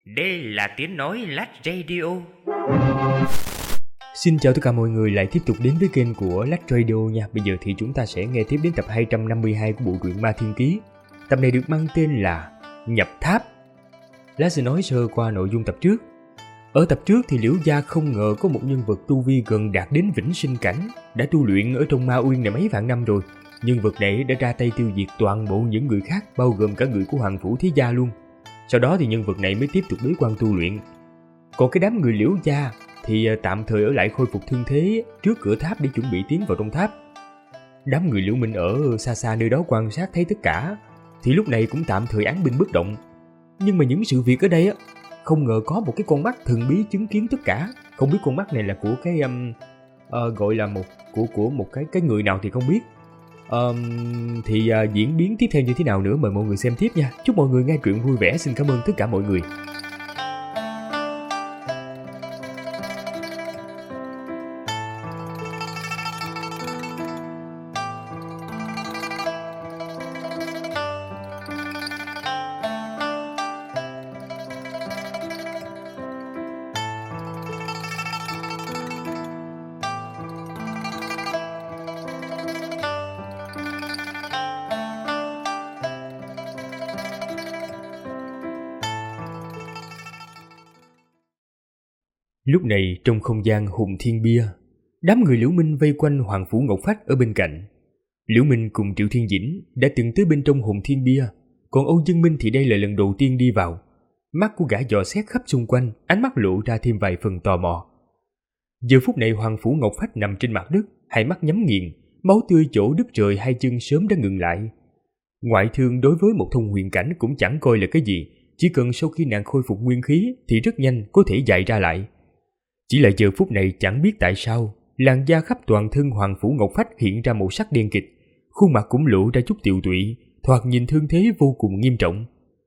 Đây là tiếng nói Lách Radio. Xin chào tất cả mọi người lại tiếp tục đến với kênh của Lách Radio nha. Bây giờ thì chúng ta sẽ nghe tiếp đến tập 252 của bộ truyện Ma Thiên Ký. Tập này được mang tên là Nhập Tháp. Lát sẽ nói sơ qua nội dung tập trước. Ở tập trước thì Liễu Gia không ngờ có một nhân vật tu vi gần đạt đến vĩnh sinh cảnh, đã tu luyện ở trong Ma Uyên này mấy vạn năm rồi. Nhân vật này đã ra tay tiêu diệt toàn bộ những người khác, bao gồm cả người của Hoàng Phủ Thế Gia luôn. Sau đó thì nhân vật này mới tiếp tục bế quan tu luyện. Còn cái đám người Liễu Gia thì tạm thời ở lại khôi phục thương thế trước cửa tháp để chuẩn bị tiến vào trong tháp. Đám người Liễu Minh ở xa xa nơi đó quan sát thấy tất cả thì lúc này cũng tạm thời án binh bất động. Nhưng mà những sự việc ở đây á, không ngờ có một cái con mắt thần bí chứng kiến tất cả. Không biết con mắt này là của cái gọi là một cái người nào thì không biết. Diễn biến tiếp theo như thế nào nữa mời mọi người xem tiếp nha. Chúc mọi người nghe truyện vui vẻ. Xin cảm ơn tất cả mọi người. Lúc này trong không gian Hùng Thiên Bia, đám người Liễu Minh vây quanh Hoàng Phủ Ngọc Phách ở bên cạnh. Liễu Minh cùng Triệu Thiên Dĩnh đã từng tới bên trong Hùng Thiên Bia, còn Âu Dương Minh thì đây là lần đầu tiên đi vào. Mắt của gã dò xét khắp xung quanh, ánh mắt lộ ra thêm vài phần tò mò. Giờ phút này Hoàng Phủ Ngọc Phách nằm trên mặt đất, hai mắt nhắm nghiền, máu tươi chỗ đứt rời hai chân sớm đã ngừng lại. Ngoại thương đối với một thông huyền cảnh cũng chẳng coi là cái gì, chỉ cần sau khi nàng khôi phục nguyên khí thì rất nhanh có thể dài ra lại. Chỉ là giờ phút này chẳng biết tại sao, làn da khắp toàn thân Hoàng Phủ Ngọc Phách hiện ra màu sắc đen kịt, khuôn mặt cũng lộ ra chút tiều tụy, thoạt nhìn thương thế vô cùng nghiêm trọng.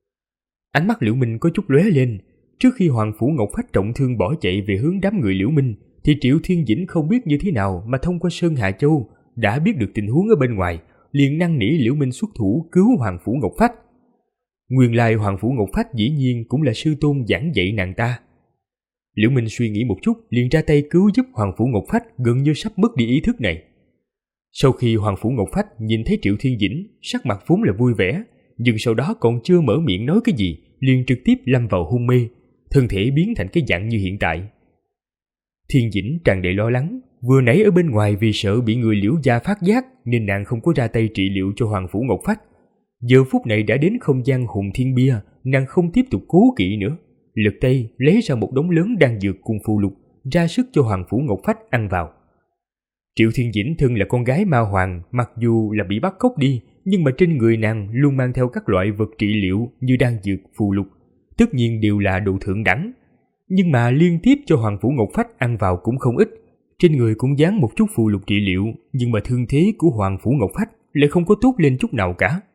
Ánh mắt Liễu Minh có chút lóe lên, trước khi Hoàng Phủ Ngọc Phách trọng thương bỏ chạy về hướng đám người Liễu Minh, thì Triệu Thiên Dĩnh không biết như thế nào mà thông qua Sơn Hà Châu đã biết được tình huống ở bên ngoài, liền năn nỉ Liễu Minh xuất thủ cứu Hoàng Phủ Ngọc Phách. Nguyên lai Hoàng Phủ Ngọc Phách dĩ nhiên cũng là sư tôn giảng dạy nàng ta. Liễu Minh suy nghĩ một chút liền ra tay cứu giúp Hoàng Phủ Ngọc Phách gần như sắp mất đi ý thức này. Sau khi Hoàng Phủ Ngọc Phách nhìn thấy Triệu Thiên Dĩnh, sắc mặt vốn là vui vẻ, nhưng sau đó còn chưa mở miệng nói cái gì, liền trực tiếp lâm vào hôn mê, thân thể biến thành cái dạng như hiện tại. Thiên Dĩnh tràn đầy lo lắng, vừa nãy ở bên ngoài vì sợ bị người Liễu Gia phát giác nên nàng không có ra tay trị liệu cho Hoàng Phủ Ngọc Phách. Giờ phút này đã đến không gian Hùng Thiên Bia, nàng không tiếp tục cố kỵ nữa. Lật tay lấy ra một đống lớn đan dược cùng phù lục, ra sức cho Hoàng Phủ Ngọc Phách ăn vào. Triệu Thiên Dĩnh thân là con gái ma hoàng, mặc dù là bị bắt cóc đi, nhưng mà trên người nàng luôn mang theo các loại vật trị liệu như đan dược, phù lục, tất nhiên đều là đồ thượng đẳng. Nhưng mà liên tiếp cho Hoàng Phủ Ngọc Phách ăn vào cũng không ít, trên người cũng dán một chút phù lục trị liệu, nhưng mà thương thế của Hoàng Phủ Ngọc Phách lại không có tốt lên chút nào cả.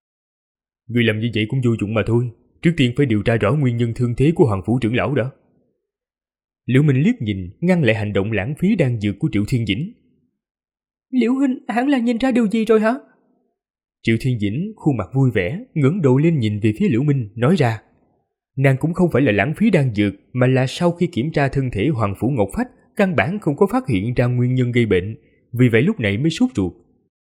Người làm như vậy cũng vô dụng mà thôi. Trước tiên phải điều tra rõ nguyên nhân thương thế của Hoàng Phủ trưởng lão đã. Liễu Minh liếc nhìn, ngăn lại hành động lãng phí đan dược của Triệu Thiên Dĩnh. Liễu huynh hẳn là nhìn ra điều gì rồi hả? Triệu Thiên Dĩnh khuôn mặt vui vẻ, ngẩng đầu lên nhìn về phía Liễu Minh, nói ra. Nàng cũng không phải là lãng phí đan dược, mà là sau khi kiểm tra thân thể Hoàng Phủ Ngọc Phách, căn bản không có phát hiện ra nguyên nhân gây bệnh, vì vậy lúc này mới sốt ruột.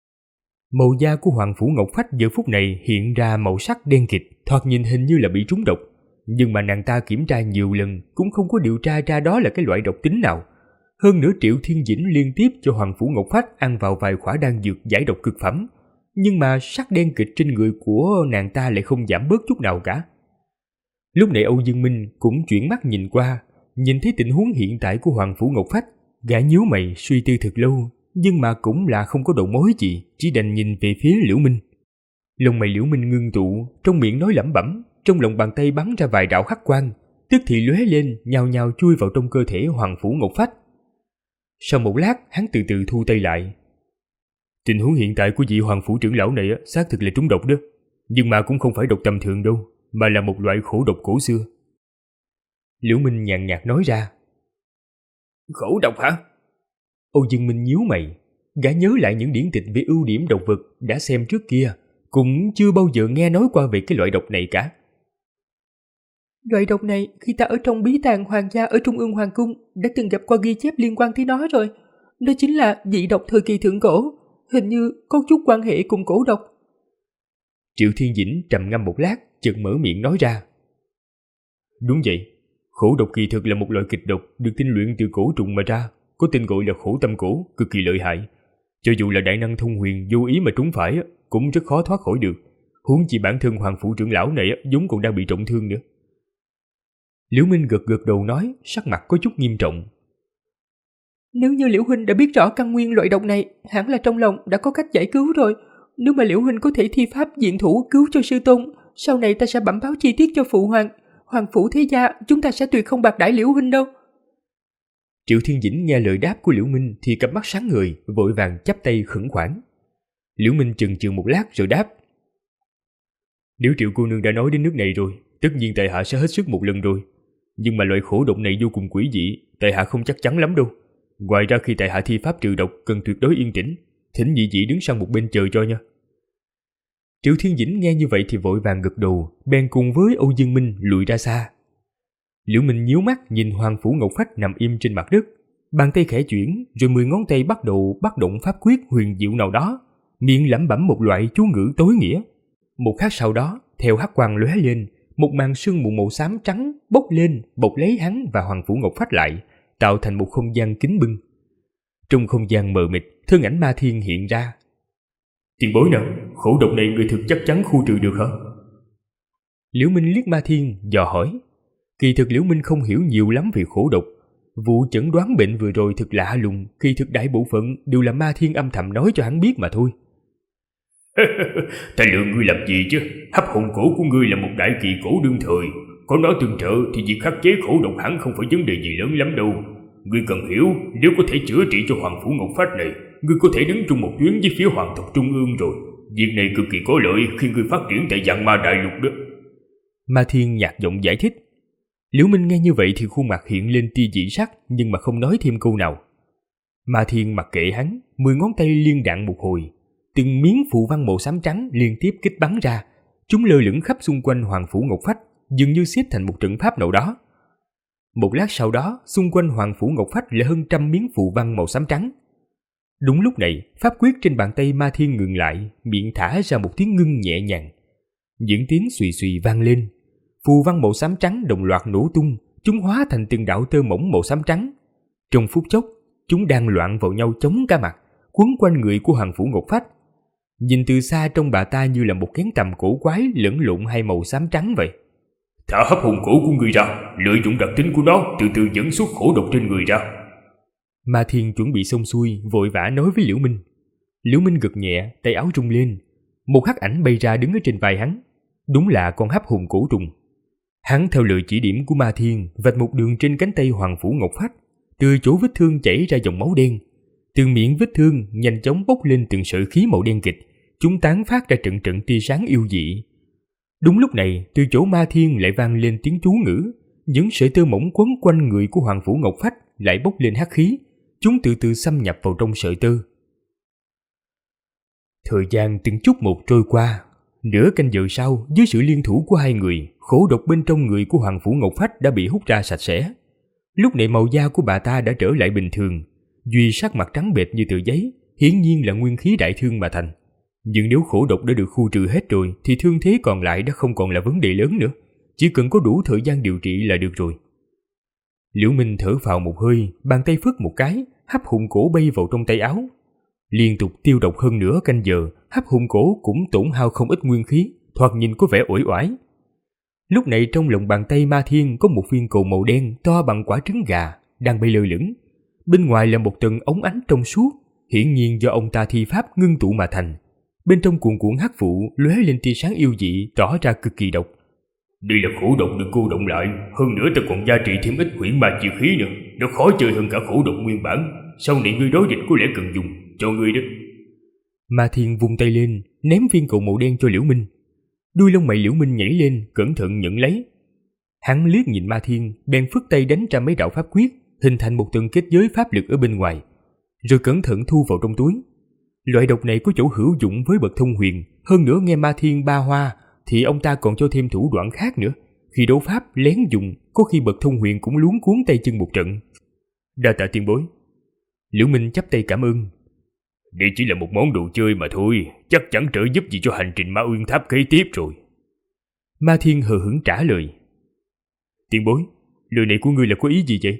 Màu da của Hoàng Phủ Ngọc Phách giờ phút này hiện ra màu sắc đen kịt, thoạt nhìn hình như là bị trúng độc. Nhưng mà nàng ta kiểm tra nhiều lần cũng không có điều tra ra đó là cái loại độc tính nào. Hơn nữa Triệu Thiên Dĩnh liên tiếp cho Hoàng Phủ Ngọc Phách ăn vào vài khỏa đan dược giải độc cực phẩm. Nhưng mà sắc đen kịt trên người của nàng ta lại không giảm bớt chút nào cả. Lúc này Âu Dương Minh cũng chuyển mắt nhìn qua, nhìn thấy tình huống hiện tại của Hoàng Phủ Ngọc Phách. Gã nhíu mày suy tư thật lâu, nhưng mà cũng là không có đầu mối gì, chỉ đành nhìn về phía Liễu Minh. Lông mày Liễu Minh ngưng tụ, trong miệng nói lẩm bẩm, trong lòng bàn tay bắn ra vài đạo hắc quang, tức thì lóe lên, nhào nhào chui vào trong cơ thể Hoàng Phủ Ngọc Phách. Sau một lát, hắn từ từ thu tay lại. Tình huống hiện tại của vị Hoàng Phủ trưởng lão này xác thực là trúng độc đó, nhưng mà cũng không phải độc tầm thường đâu, mà là một loại khổ độc cổ xưa. Liễu Minh nhàn nhạt nói ra. Khổ độc hả? Âu Dương Minh nhíu mày, gã nhớ lại những điển tịch về ưu điểm độc vật đã xem trước kia, cũng chưa bao giờ nghe nói qua về cái loại độc này cả. Loại độc này khi ta ở trong bí tàng hoàng gia ở Trung ương Hoàng cung đã từng gặp qua ghi chép liên quan tới nó rồi. Đó chính là dị độc thời kỳ thượng cổ, hình như có chút quan hệ cùng cổ độc. Triệu Thiên Dĩnh trầm ngâm một lát, chợt mở miệng nói ra. Đúng vậy, khổ độc kỳ thực là một loại kịch độc được tinh luyện từ cổ trùng mà ra, có tên gọi là khổ tâm cổ, cực kỳ lợi hại. Cho dù là đại năng thông huyền vô ý mà trúng phải cũng rất khó thoát khỏi được. Huống chi bản thân hoàng phủ trưởng lão này vốn còn đang bị trọng thương nữa. Liễu Minh gật gật đầu nói, sắc mặt có chút nghiêm trọng. Nếu như Liễu huynh đã biết rõ căn nguyên loại độc này, hẳn là trong lòng đã có cách giải cứu rồi. Nếu mà Liễu huynh có thể thi pháp diện thủ cứu cho sư tôn, sau này ta sẽ bẩm báo chi tiết cho phụ hoàng. Hoàng phủ thế gia chúng ta sẽ tuyệt không bạc đãi Liễu huynh đâu. Triệu Thiên Dĩnh nghe lời đáp của Liễu Minh thì cặp mắt sáng ngời, vội vàng chắp tay khẩn khoản. Liễu Minh chần chừ một lát rồi đáp. Nếu Triệu cô nương đã nói đến nước này rồi, tất nhiên tại hạ sẽ hết sức một lần rồi. Nhưng mà loại khổ độc này vô cùng quỷ dị, tại hạ không chắc chắn lắm đâu. Ngoài ra khi tại hạ thi pháp trừ độc cần tuyệt đối yên tĩnh, thỉnh nhị vị đứng sang một bên chờ cho nha. Triệu Thiên Dĩnh nghe như vậy thì vội vàng gật đầu, bèn cùng với Âu Dương Minh lùi ra xa. Liễu Minh nhíu mắt nhìn Hoàng phủ Ngọc Phách nằm im trên mặt đất, bàn tay khẽ chuyển, rồi 10 ngón tay bắt đầu bắt động pháp quyết huyền diệu nào đó, miệng lẩm bẩm một loại chú ngữ tối nghĩa. Một khắc sau đó, theo hắc quang lóe lên, một màn sương mù màu xám trắng bốc lên, bọc lấy hắn và Hoàng phủ Ngọc Phách lại, tạo thành một không gian kín bưng. Trong không gian mờ mịt, thân ảnh Ma Thiên hiện ra. Tiền bối nào, khổ độc này người thực chắc chắn khu trừ được hả? Liễu Minh liếc Ma Thiên dò hỏi. Kỳ thực Liễu Minh không hiểu nhiều lắm về khổ độc. Vụ chẩn đoán bệnh vừa rồi thực lạ lùng, kỳ thực đại bộ phận đều là Ma Thiên âm thầm nói cho hắn biết mà thôi. Ta lừa ngươi làm gì chứ? Hấp hồn cổ của ngươi là một đại kỳ cổ đương thời, có nó tương trợ thì việc khắc chế khổ độc hẳn không phải vấn đề gì lớn lắm đâu. Ngươi cần hiểu, nếu có thể chữa trị cho Hoàng phủ Ngọc Phách này, ngươi có thể đứng chung một tuyến với phía Hoàng tộc Trung ương rồi. Việc này cực kỳ có lợi khi ngươi phát triển tại Vạn Ma Đại Lục đó. Ma Thiên nhạt giọng giải thích. Liễu Minh nghe như vậy thì khuôn mặt hiện lên tia dị sắc, nhưng mà không nói thêm câu nào. Ma Thiên mặc kệ hắn, 10 ngón tay liên đạn một hồi, từng miếng phù văn màu xám trắng liên tiếp kích bắn ra, chúng lơ lửng khắp xung quanh Hoàng phủ Ngọc Phách, dường như xếp thành một trận pháp nào đó. Một lát sau đó, xung quanh Hoàng phủ Ngọc Phách là hơn 100 miếng phù văn màu xám trắng. Đúng lúc này, pháp quyết trên bàn tay Ma Thiên ngừng lại, miệng thả ra một tiếng ngưng nhẹ nhàng. Những tiếng xùy xùy vang lên, phù văn màu xám trắng đồng loạt nổ tung, chúng hóa thành từng đạo tơ mỏng màu xám trắng. Trong phút chốc, chúng đang loạn vào nhau chống cả mặt, quấn quanh người của Hoàng phủ Ngọc Phách. Nhìn từ xa trông bà ta như là một kén tầm cổ quái lẫn lộn hai màu xám trắng vậy. Thả hấp hồn cổ của người ra, lợi dụng đặc tính của nó từ từ dẫn xuất khổ độc trên người ra. Ma Thiên chuẩn bị xong xuôi, vội vã nói với Liễu Minh. Liễu Minh gật nhẹ, tay áo rung lên, một hắc ảnh bay ra đứng ở trên vai hắn. Đúng là con hấp hồn cổ trùng. Hắn theo lời chỉ điểm của Ma Thiên vạch một đường trên cánh tay Hoàng phủ Ngọc Phách, từ chỗ vết thương chảy ra dòng máu đen. Từ miệng vết thương nhanh chóng bốc lên từng sợi khí màu đen kịch, chúng tán phát ra trận trận tia sáng yêu dị. Đúng lúc này, từ chỗ Ma Thiên lại vang lên tiếng chú ngữ, những sợi tơ mỏng quấn quanh người của Hoàng phủ Ngọc Phách lại bốc lên hắc khí, chúng từ từ xâm nhập vào trong sợi tơ. Thời gian từng chút một trôi qua, nửa canh giờ sau, dưới sự liên thủ của hai người, khổ độc bên trong người của Hoàng phủ Ngọc Phách đã bị hút ra sạch sẽ. Lúc này màu da của bà ta đã trở lại bình thường, duy sắc mặt trắng bệch như tờ giấy, hiển nhiên là nguyên khí đại thương mà thành. Nhưng nếu khổ độc đã được khu trừ hết rồi thì thương thế còn lại đã không còn là vấn đề lớn nữa, chỉ cần có đủ thời gian điều trị là được rồi. Liễu Minh thở phào một hơi, bàn tay phất một cái, hấp hồn cổ bay vào trong tay áo. Liên tục tiêu độc hơn nửa canh giờ, hấp hồn cổ cũng tổn hao không ít nguyên khí, thoạt nhìn có vẻ uể oải. Lúc này trong lòng bàn tay Ma Thiên có một viên cầu màu đen to bằng quả trứng gà đang bay lơ lửng. Bên ngoài là một tầng ống ánh trong suốt, hiển nhiên do ông ta thi pháp ngưng tụ mà thành. Bên trong cuồn cuộn hắc vụ lóe lên tia sáng yêu dị, tỏ ra cực kỳ độc. Đây là khổ độc được cô động lại, hơn nữa ta còn gia trị thêm ít huyễn ma chi khí nữa, nó khó chơi hơn cả khổ độc nguyên bản. Sau này ngươi đối địch có lẽ cần dùng, cho ngươi đó. Ma Thiên vung tay lên, ném viên cầu màu đen cho Liễu Minh. Đuôi lông mày Liễu Minh nhảy lên, cẩn thận nhận lấy. Hắn liếc nhìn Ma Thiên, bèn phất tay đánh ra mấy đạo pháp quyết, hình thành một tầng kết giới pháp lực ở bên ngoài, rồi cẩn thận thu vào trong túi. Loại độc này có chỗ hữu dụng với bậc thông huyền, hơn nữa nghe Ma Thiên ba hoa thì ông ta còn cho thêm thủ đoạn khác nữa, Khi đấu pháp lén dùng, có khi bậc thông huyền cũng luống cuống tay chân một trận. Đa tạ tiền bối. Liễu Minh chắp tay cảm ơn. Đây chỉ là một món đồ chơi mà thôi, chắc chẳng trợ giúp gì cho hành trình Ma Uyên Tháp kế tiếp rồi. Ma Thiên hờ hững trả lời. Tiền bối, lời này của ngươi là có ý gì vậy?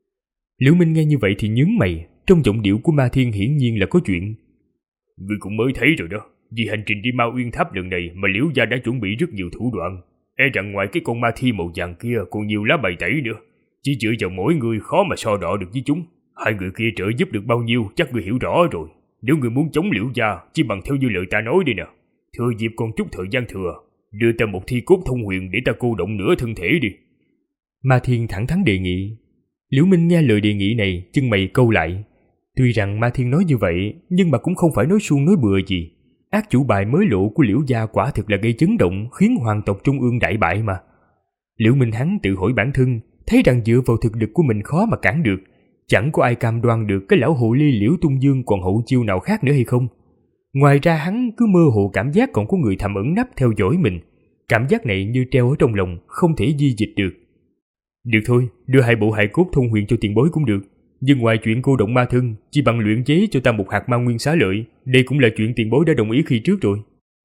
Liễu Minh nghe như vậy thì nhướng mày, trong giọng điệu của Ma Thiên hiển nhiên là có chuyện. Ngươi cũng mới thấy rồi đó, vì hành trình đi Ma Uyên Tháp lần này mà Liễu gia đã chuẩn bị rất nhiều thủ đoạn. E rằng ngoài cái con ma thi màu vàng kia còn nhiều lá bài tẩy nữa. Chỉ dựa vào mỗi người khó mà so đọ được với chúng. Hai người kia trợ giúp được bao nhiêu chắc ngươi hiểu rõ rồi. Nếu ngươi muốn chống Liễu gia, chỉ bằng theo như lời ta nói đi nè. Thừa dịp còn chút thời gian thừa, đưa ta một thi cốt thông huyền để ta cô động nửa thân thể đi. Ma Thiên thẳng thắn đề nghị. Liễu Minh nghe lời đề nghị này, chân mày câu lại. Tuy rằng Ma Thiên nói như vậy, nhưng mà cũng không phải nói suông nói bừa gì. Ác chủ bài mới lộ của Liễu gia quả thực là gây chấn động, khiến hoàng tộc Trung Ương đại bại mà. Liễu Minh hắn tự hỏi bản thân, thấy rằng dựa vào thực lực của mình khó mà cản được. Chẳng có ai cam đoan được cái lão hồ ly Liễu Tung Dương còn hậu chiêu nào khác nữa hay không. Ngoài ra hắn cứ mơ hồ cảm giác còn có người thầm ẩn nấp theo dõi mình. Cảm giác này như treo ở trong lòng, không thể di dịch được. Được thôi, đưa 2 bộ hài cốt thông huyền cho tiền bối cũng được. Nhưng ngoài chuyện cô động ma thân, chỉ bằng luyện chế cho ta một hạt ma nguyên xá lợi, đây cũng là chuyện tiền bối đã đồng ý khi trước rồi.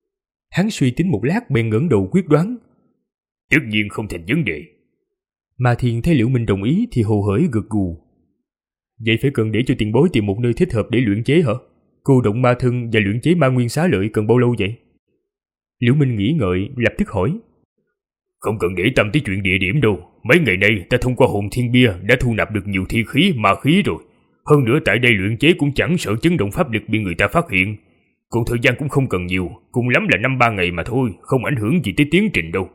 Hắn suy tính một lát bèn ngẩng đầu quyết đoán. Tất nhiên không thành vấn đề. Ma Thiên thấy Liễu Minh đồng ý thì hồ hởi gật gù. Vậy phải cần để cho tiền bối tìm một nơi thích hợp để luyện chế hả? Cô động ma thân và luyện chế ma nguyên xá lợi cần bao lâu vậy? Liễu Minh nghĩ ngợi, lập tức hỏi. Không cần để tâm tới chuyện địa điểm đâu. Mấy ngày nay ta thông qua hồn thiên bia đã thu nạp được nhiều thi khí, ma khí rồi. Hơn nữa tại đây luyện chế cũng chẳng sợ chấn động pháp lực bị người ta phát hiện. Còn thời gian cũng không cần nhiều, cùng lắm là 5-3 ngày mà thôi, không ảnh hưởng gì tới tiến trình đâu.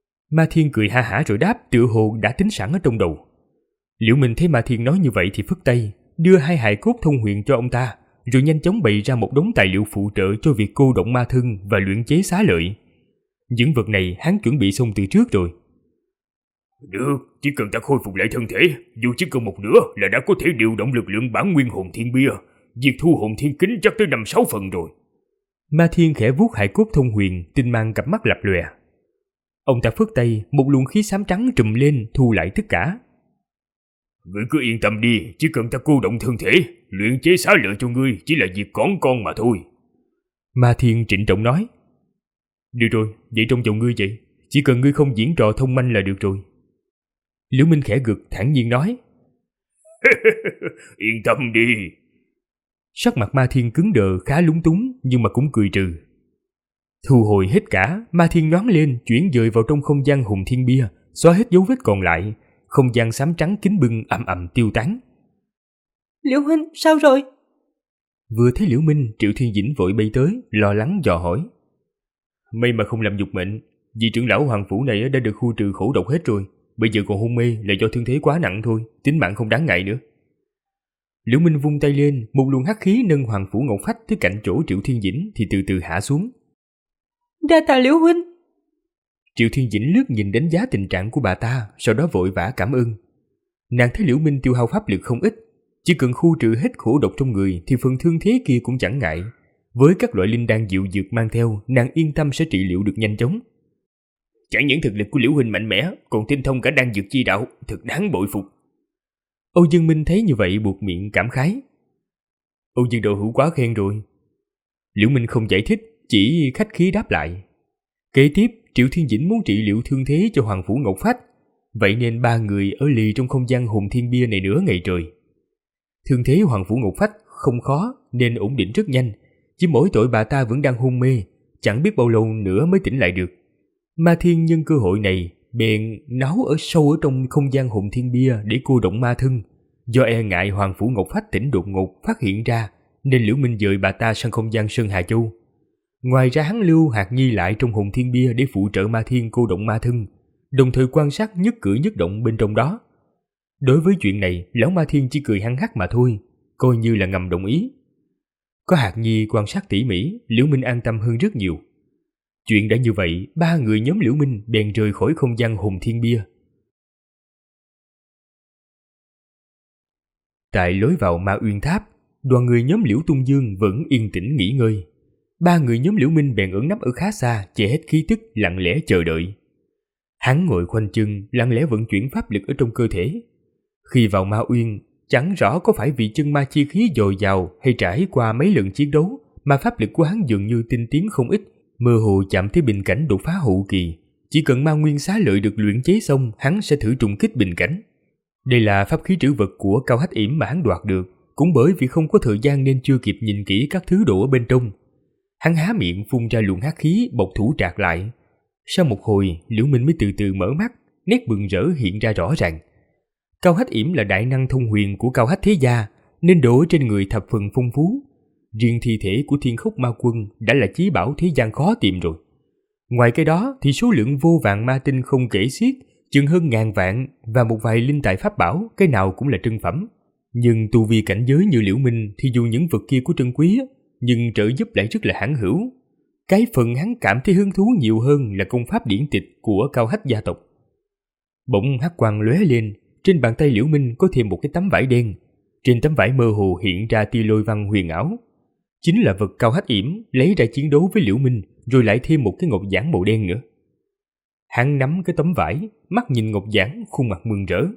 Ma Thiên cười ha hả rồi đáp, tựa hồ đã tính sẵn ở trong đầu. Liễu Minh thấy Ma Thiên nói như vậy thì phất tay, đưa 2 hài cốt thông huyền cho ông ta, rồi nhanh chóng bày ra một đống tài liệu phụ trợ cho việc cô động ma thân và luyện chế xá lợi. Những vật này hắn chuẩn bị xong từ trước rồi. Được, chỉ cần ta khôi phục lại thân thể, dù chỉ cần một nửa là đã có thể điều động lực lượng bản nguyên hồn thiên bia. Việc thu hồn thiên kính chắc tới 5-6 phần rồi. Ma Thiên khẽ vuốt hài cốt thông huyền, tinh mang cặp mắt lập lòe. Ông ta phất tay, một luồng khí xám trắng trùm lên, thu lại tất cả. Ngươi cứ yên tâm đi, chỉ cần ta cô động thân thể, luyện chế xá lợi cho ngươi chỉ là việc cỏn con mà thôi. Ma Thiên trịnh trọng nói. Được rồi, vậy trong chồng ngươi vậy, chỉ cần ngươi không diễn trò thông manh là được rồi. Liễu Minh khẽ gật, thản nhiên nói. Yên tâm đi. Sắc mặt Ma Thiên cứng đờ, khá lúng túng, nhưng mà cũng cười trừ. Thu hồi hết cả, Ma Thiên nhoáng lên, chuyển dời vào trong không gian hùng thiên bia, xóa hết dấu vết còn lại. Không gian xám trắng kín bưng ầm ầm tiêu tán. Liễu huynh, sao rồi? Vừa thấy Liễu Minh, Triệu Thiên Dĩnh vội bay tới, lo lắng dò hỏi. May mà không làm nhục mệnh, vì trưởng lão hoàng phủ này đã được khu trừ khổ độc hết rồi. Bây giờ còn hôn mê là do thương thế quá nặng thôi, tính mạng không đáng ngại nữa. Liễu Minh vung tay lên, một luồng hắc khí nâng hoàng phủ ngọc phách tới cạnh chỗ Triệu Thiên Dĩnh thì từ từ hạ xuống. Đa tạ Liễu huynh. Triệu Thiên Dĩnh lướt nhìn đánh giá tình trạng của bà ta, sau đó vội vã cảm ơn. Nàng thấy Liễu Minh tiêu hao pháp lực không ít, chỉ cần khu trừ hết khổ độc trong người thì phần thương thế kia cũng chẳng ngại. Với các loại linh đan dịu dược mang theo, nàng yên tâm sẽ trị liệu được nhanh chóng. Chẳng những thực lực của Liễu huynh mạnh mẽ, còn tinh thông cả đan dược chi đạo, thật đáng bội phục. Âu Dương Minh thấy như vậy buột miệng cảm khái. Âu Dương đạo hữu quá khen rồi. Liễu Minh không giải thích, chỉ khách khí đáp lại. Kế tiếp, Triệu Thiên Dĩnh muốn trị liệu thương thế cho Hoàng Phủ Ngọc Phách, vậy nên 3 người ở lì trong không gian hồn thiên bia này nửa ngày trời. Thương thế Hoàng Phủ Ngọc Phách không khó nên ổn định rất nhanh, chỉ mỗi tội bà ta vẫn đang hôn mê, chẳng biết bao lâu nữa mới tỉnh lại được. Ma Thiên nhân cơ hội này bèn náo ở sâu ở trong không gian hồn thiên bia để cô động ma thân. Do e ngại Hoàng Phủ Ngọc Phách tỉnh đột ngột phát hiện ra, nên Liễu Minh dời bà ta sang không gian Sơn Hà Châu. Ngoài ra hắn lưu Hạt Nhi lại trong hồn thiên bia để phụ trợ Ma Thiên cô động ma thân, đồng thời quan sát nhất cử nhất động bên trong đó. Đối với chuyện này, lão Ma Thiên chỉ cười hăng hắc mà thôi, coi như là ngầm đồng ý. Có Hạt Nhi quan sát tỉ mỉ, Liễu Minh an tâm hơn rất nhiều. Chuyện đã như vậy, 3 người nhóm Liễu Minh bèn rời khỏi không gian hồn thiên bia. Tại lối vào Ma Uyên Tháp, đoàn người nhóm Liễu Tung Dương vẫn yên tĩnh nghỉ ngơi. 3 người nhóm Liễu Minh bèn ẩn nấp ở khá xa, che hết khí tức, lặng lẽ chờ đợi. Hắn ngồi khoanh chân, lặng lẽ vận chuyển pháp lực ở trong cơ thể. Khi vào Ma Uyên, chẳng rõ có phải vì chân ma chi khí dồi dào hay trải qua mấy lần chiến đấu mà pháp lực của hắn dường như tinh tiến không ít, mơ hồ chạm tới bình cảnh đột phá hậu kỳ. Chỉ cần ma nguyên xá lợi được luyện chế xong, hắn sẽ thử trùng kích bình cảnh. Đây là pháp khí trữ vật của Cao Hách Yểm mà hắn đoạt được, cũng bởi vì không có thời gian nên chưa kịp nhìn kỹ các thứ đồ ở bên trong. Hắn há miệng phun ra luồng hắc khí, bộc thủ trạc lại. Sau một hồi, Liễu Minh mới từ từ mở mắt, nét mừng rỡ hiện ra rõ ràng. Cao Hách Yểm là đại năng thông huyền của Cao Hách thế gia, nên đồ trên người thập phần phong phú. Riêng thi thể của Thiên Khốc Ma Quân đã là chí bảo thế gian khó tìm rồi. Ngoài cái đó thì số lượng vô vàng ma tinh không kể xiết, chừng hơn 1000 vạn, và một vài linh tài pháp bảo, cái nào cũng là trân phẩm. Nhưng tu vi cảnh giới như Liễu Minh thì dù những vật kia của trân quý, nhưng trợ giúp lại rất là hãn hữu. Cái phần hắn cảm thấy hứng thú nhiều hơn là công pháp điển tịch của Cao Hách gia tộc. Bỗng hắc quang lóe lên, trên bàn tay Liễu Minh có thêm một cái tấm vải đen. Trên tấm vải mơ hồ hiện ra tia lôi văn huyền ảo. Chính là vật Cao Hách Yểm lấy ra chiến đấu với Liễu Minh, rồi lại thêm một cái ngọc giản màu đen nữa. Hắn nắm cái tấm vải, mắt nhìn ngọc giản, khuôn mặt mừng rỡ.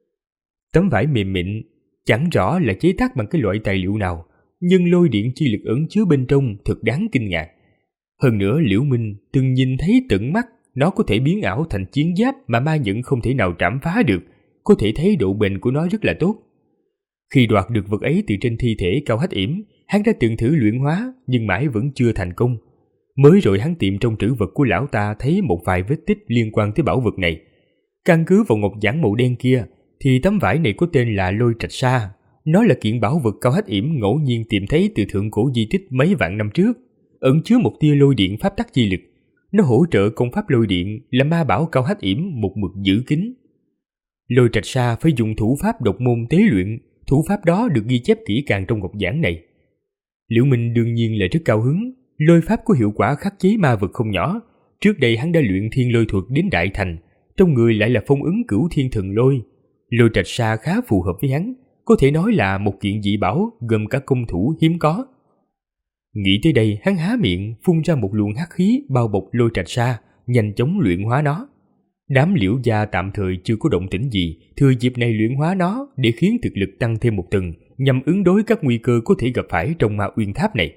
Tấm vải mềm mịn, chẳng rõ là chế tác bằng cái loại tài liệu nào, nhưng lôi điện chi lực ẩn chứa bên trong thật đáng kinh ngạc. Hơn nữa Liễu Minh từng nhìn thấy tận mắt nó có thể biến ảo thành chiến giáp mà ma nhẫn không thể nào trảm phá được, có thể thấy độ bền của nó rất là tốt. Khi đoạt được vật ấy từ trên thi thể Cao Hách Yểm, hắn đã từng thử luyện hóa nhưng mãi vẫn chưa thành công. Mới rồi hắn tìm trong trữ vật của lão ta thấy một vài vết tích liên quan tới bảo vật này. Căn cứ vào ngọc giản màu đen kia thì tấm vải này có tên là Lôi Trạch Sa. Nó là kiện bảo vật Cao Hách Yểm ngẫu nhiên tìm thấy từ thượng cổ di tích mấy vạn năm trước, ẩn chứa một tia lôi điện pháp tắc chi lực. Nó hỗ trợ công pháp lôi điện, là ma bảo Cao Hách Yểm một mực giữ kín. Lôi Trạch Sa phải dùng thủ pháp độc môn tế luyện, thủ pháp đó được ghi chép kỹ càng trong ngọc giản này. Liễu Minh đương nhiên là rất cao hứng, lôi pháp có hiệu quả khắc chế ma vật không nhỏ. Trước đây hắn đã luyện thiên lôi thuật đến đại thành, trong người lại là phong ứng cửu thiên thần lôi. Lôi Trạch Sa khá phù hợp với hắn, có thể nói là một kiện dị bảo gồm cả công thủ hiếm có. Nghĩ tới đây, hắn há miệng phun ra một luồng hắc khí bao bọc Lôi Trạch Sa, nhanh chóng luyện hóa nó. Đám Liễu gia tạm thời chưa có động tĩnh gì, thừa dịp này luyện hóa nó để khiến thực lực tăng thêm một tầng, nhằm ứng đối các nguy cơ có thể gặp phải trong Ma Uyên Tháp này.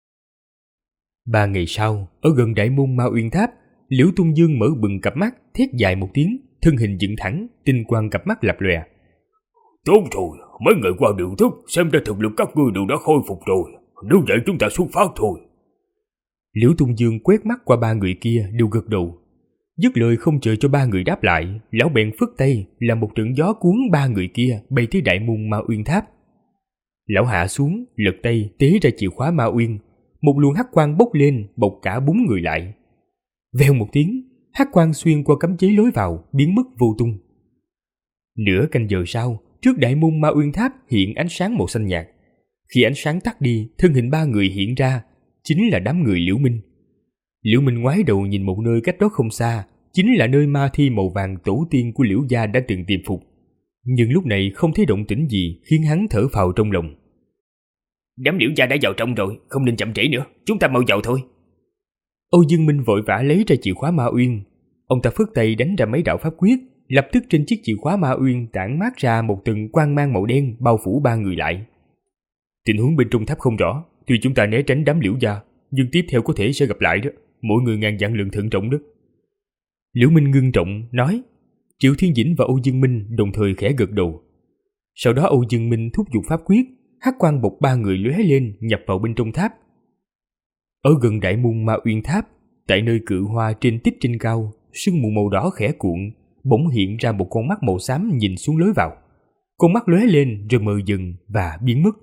3 ngày sau, ở gần đại môn Ma Uyên Tháp, Liễu Tung Dương mở bừng cặp mắt, thét dài một tiếng, thân hình dựng thẳng, tinh quang cặp mắt lập lòe. Tốt rồi, mấy ngày qua điều thức, xem ra thực lực các ngươi đều đã khôi phục rồi. Nếu vậy chúng ta xuất phát thôi. Liễu Tung Dương quét mắt qua 3 người kia đều gật đầu. Dứt lời không chờ cho 3 người đáp lại, lão bèn phất tay là một trận gió cuốn 3 người kia bay tới đại môn Ma Uyên Tháp. Lão hạ xuống, lật tay tế ra chìa khóa Ma Uyên, một luồng hắc quang bốc lên bọc cả 4 người lại. Vèo một tiếng, hắc quang xuyên qua cấm chế lối vào, biến mất vô tung. Nửa canh giờ sau, trước đại môn Ma Uyên Tháp hiện ánh sáng màu xanh nhạt. Khi ánh sáng tắt đi, thân hình 3 người hiện ra, chính là đám người Liễu Minh. Liễu Minh ngoái đầu nhìn một nơi cách đó không xa, chính là nơi ma thi màu vàng tổ tiên của Liễu gia đã từng tiềm phục. Nhưng lúc này không thấy động tĩnh gì khiến hắn thở phào trong lòng. Đám Liễu gia đã vào trong rồi, không nên chậm trễ nữa, chúng ta mau vào thôi. Âu Dương Minh vội vã lấy ra chìa khóa Ma Uyên. Ông ta phất tay đánh ra mấy đạo pháp quyết, lập tức trên chiếc chìa khóa Ma Uyên tản mát ra một tầng quang mang màu đen bao phủ 3 người lại. Tình huống bên trong tháp không rõ, tuy chúng ta né tránh đám Liễu gia, nhưng tiếp theo có thể sẽ gặp lại đó, mỗi người ngàn dặn lượng thận trọng đó. Liễu Minh ngưng trọng nói. Triệu Thiên Dĩnh và Âu Dương Minh đồng thời khẽ gật đầu. Sau đó Âu Dương Minh thúc giục pháp quyết, hắc quang bọc 3 người lóe lên nhập vào bên trong tháp. Ở gần đại môn Ma Uyên Tháp, tại nơi cự hoa trên tích trên cao, sương mù màu đỏ khẽ cuộn, bỗng hiện ra một con mắt màu xám nhìn xuống lối vào. Con mắt lóe lên rồi mờ dần và biến mất.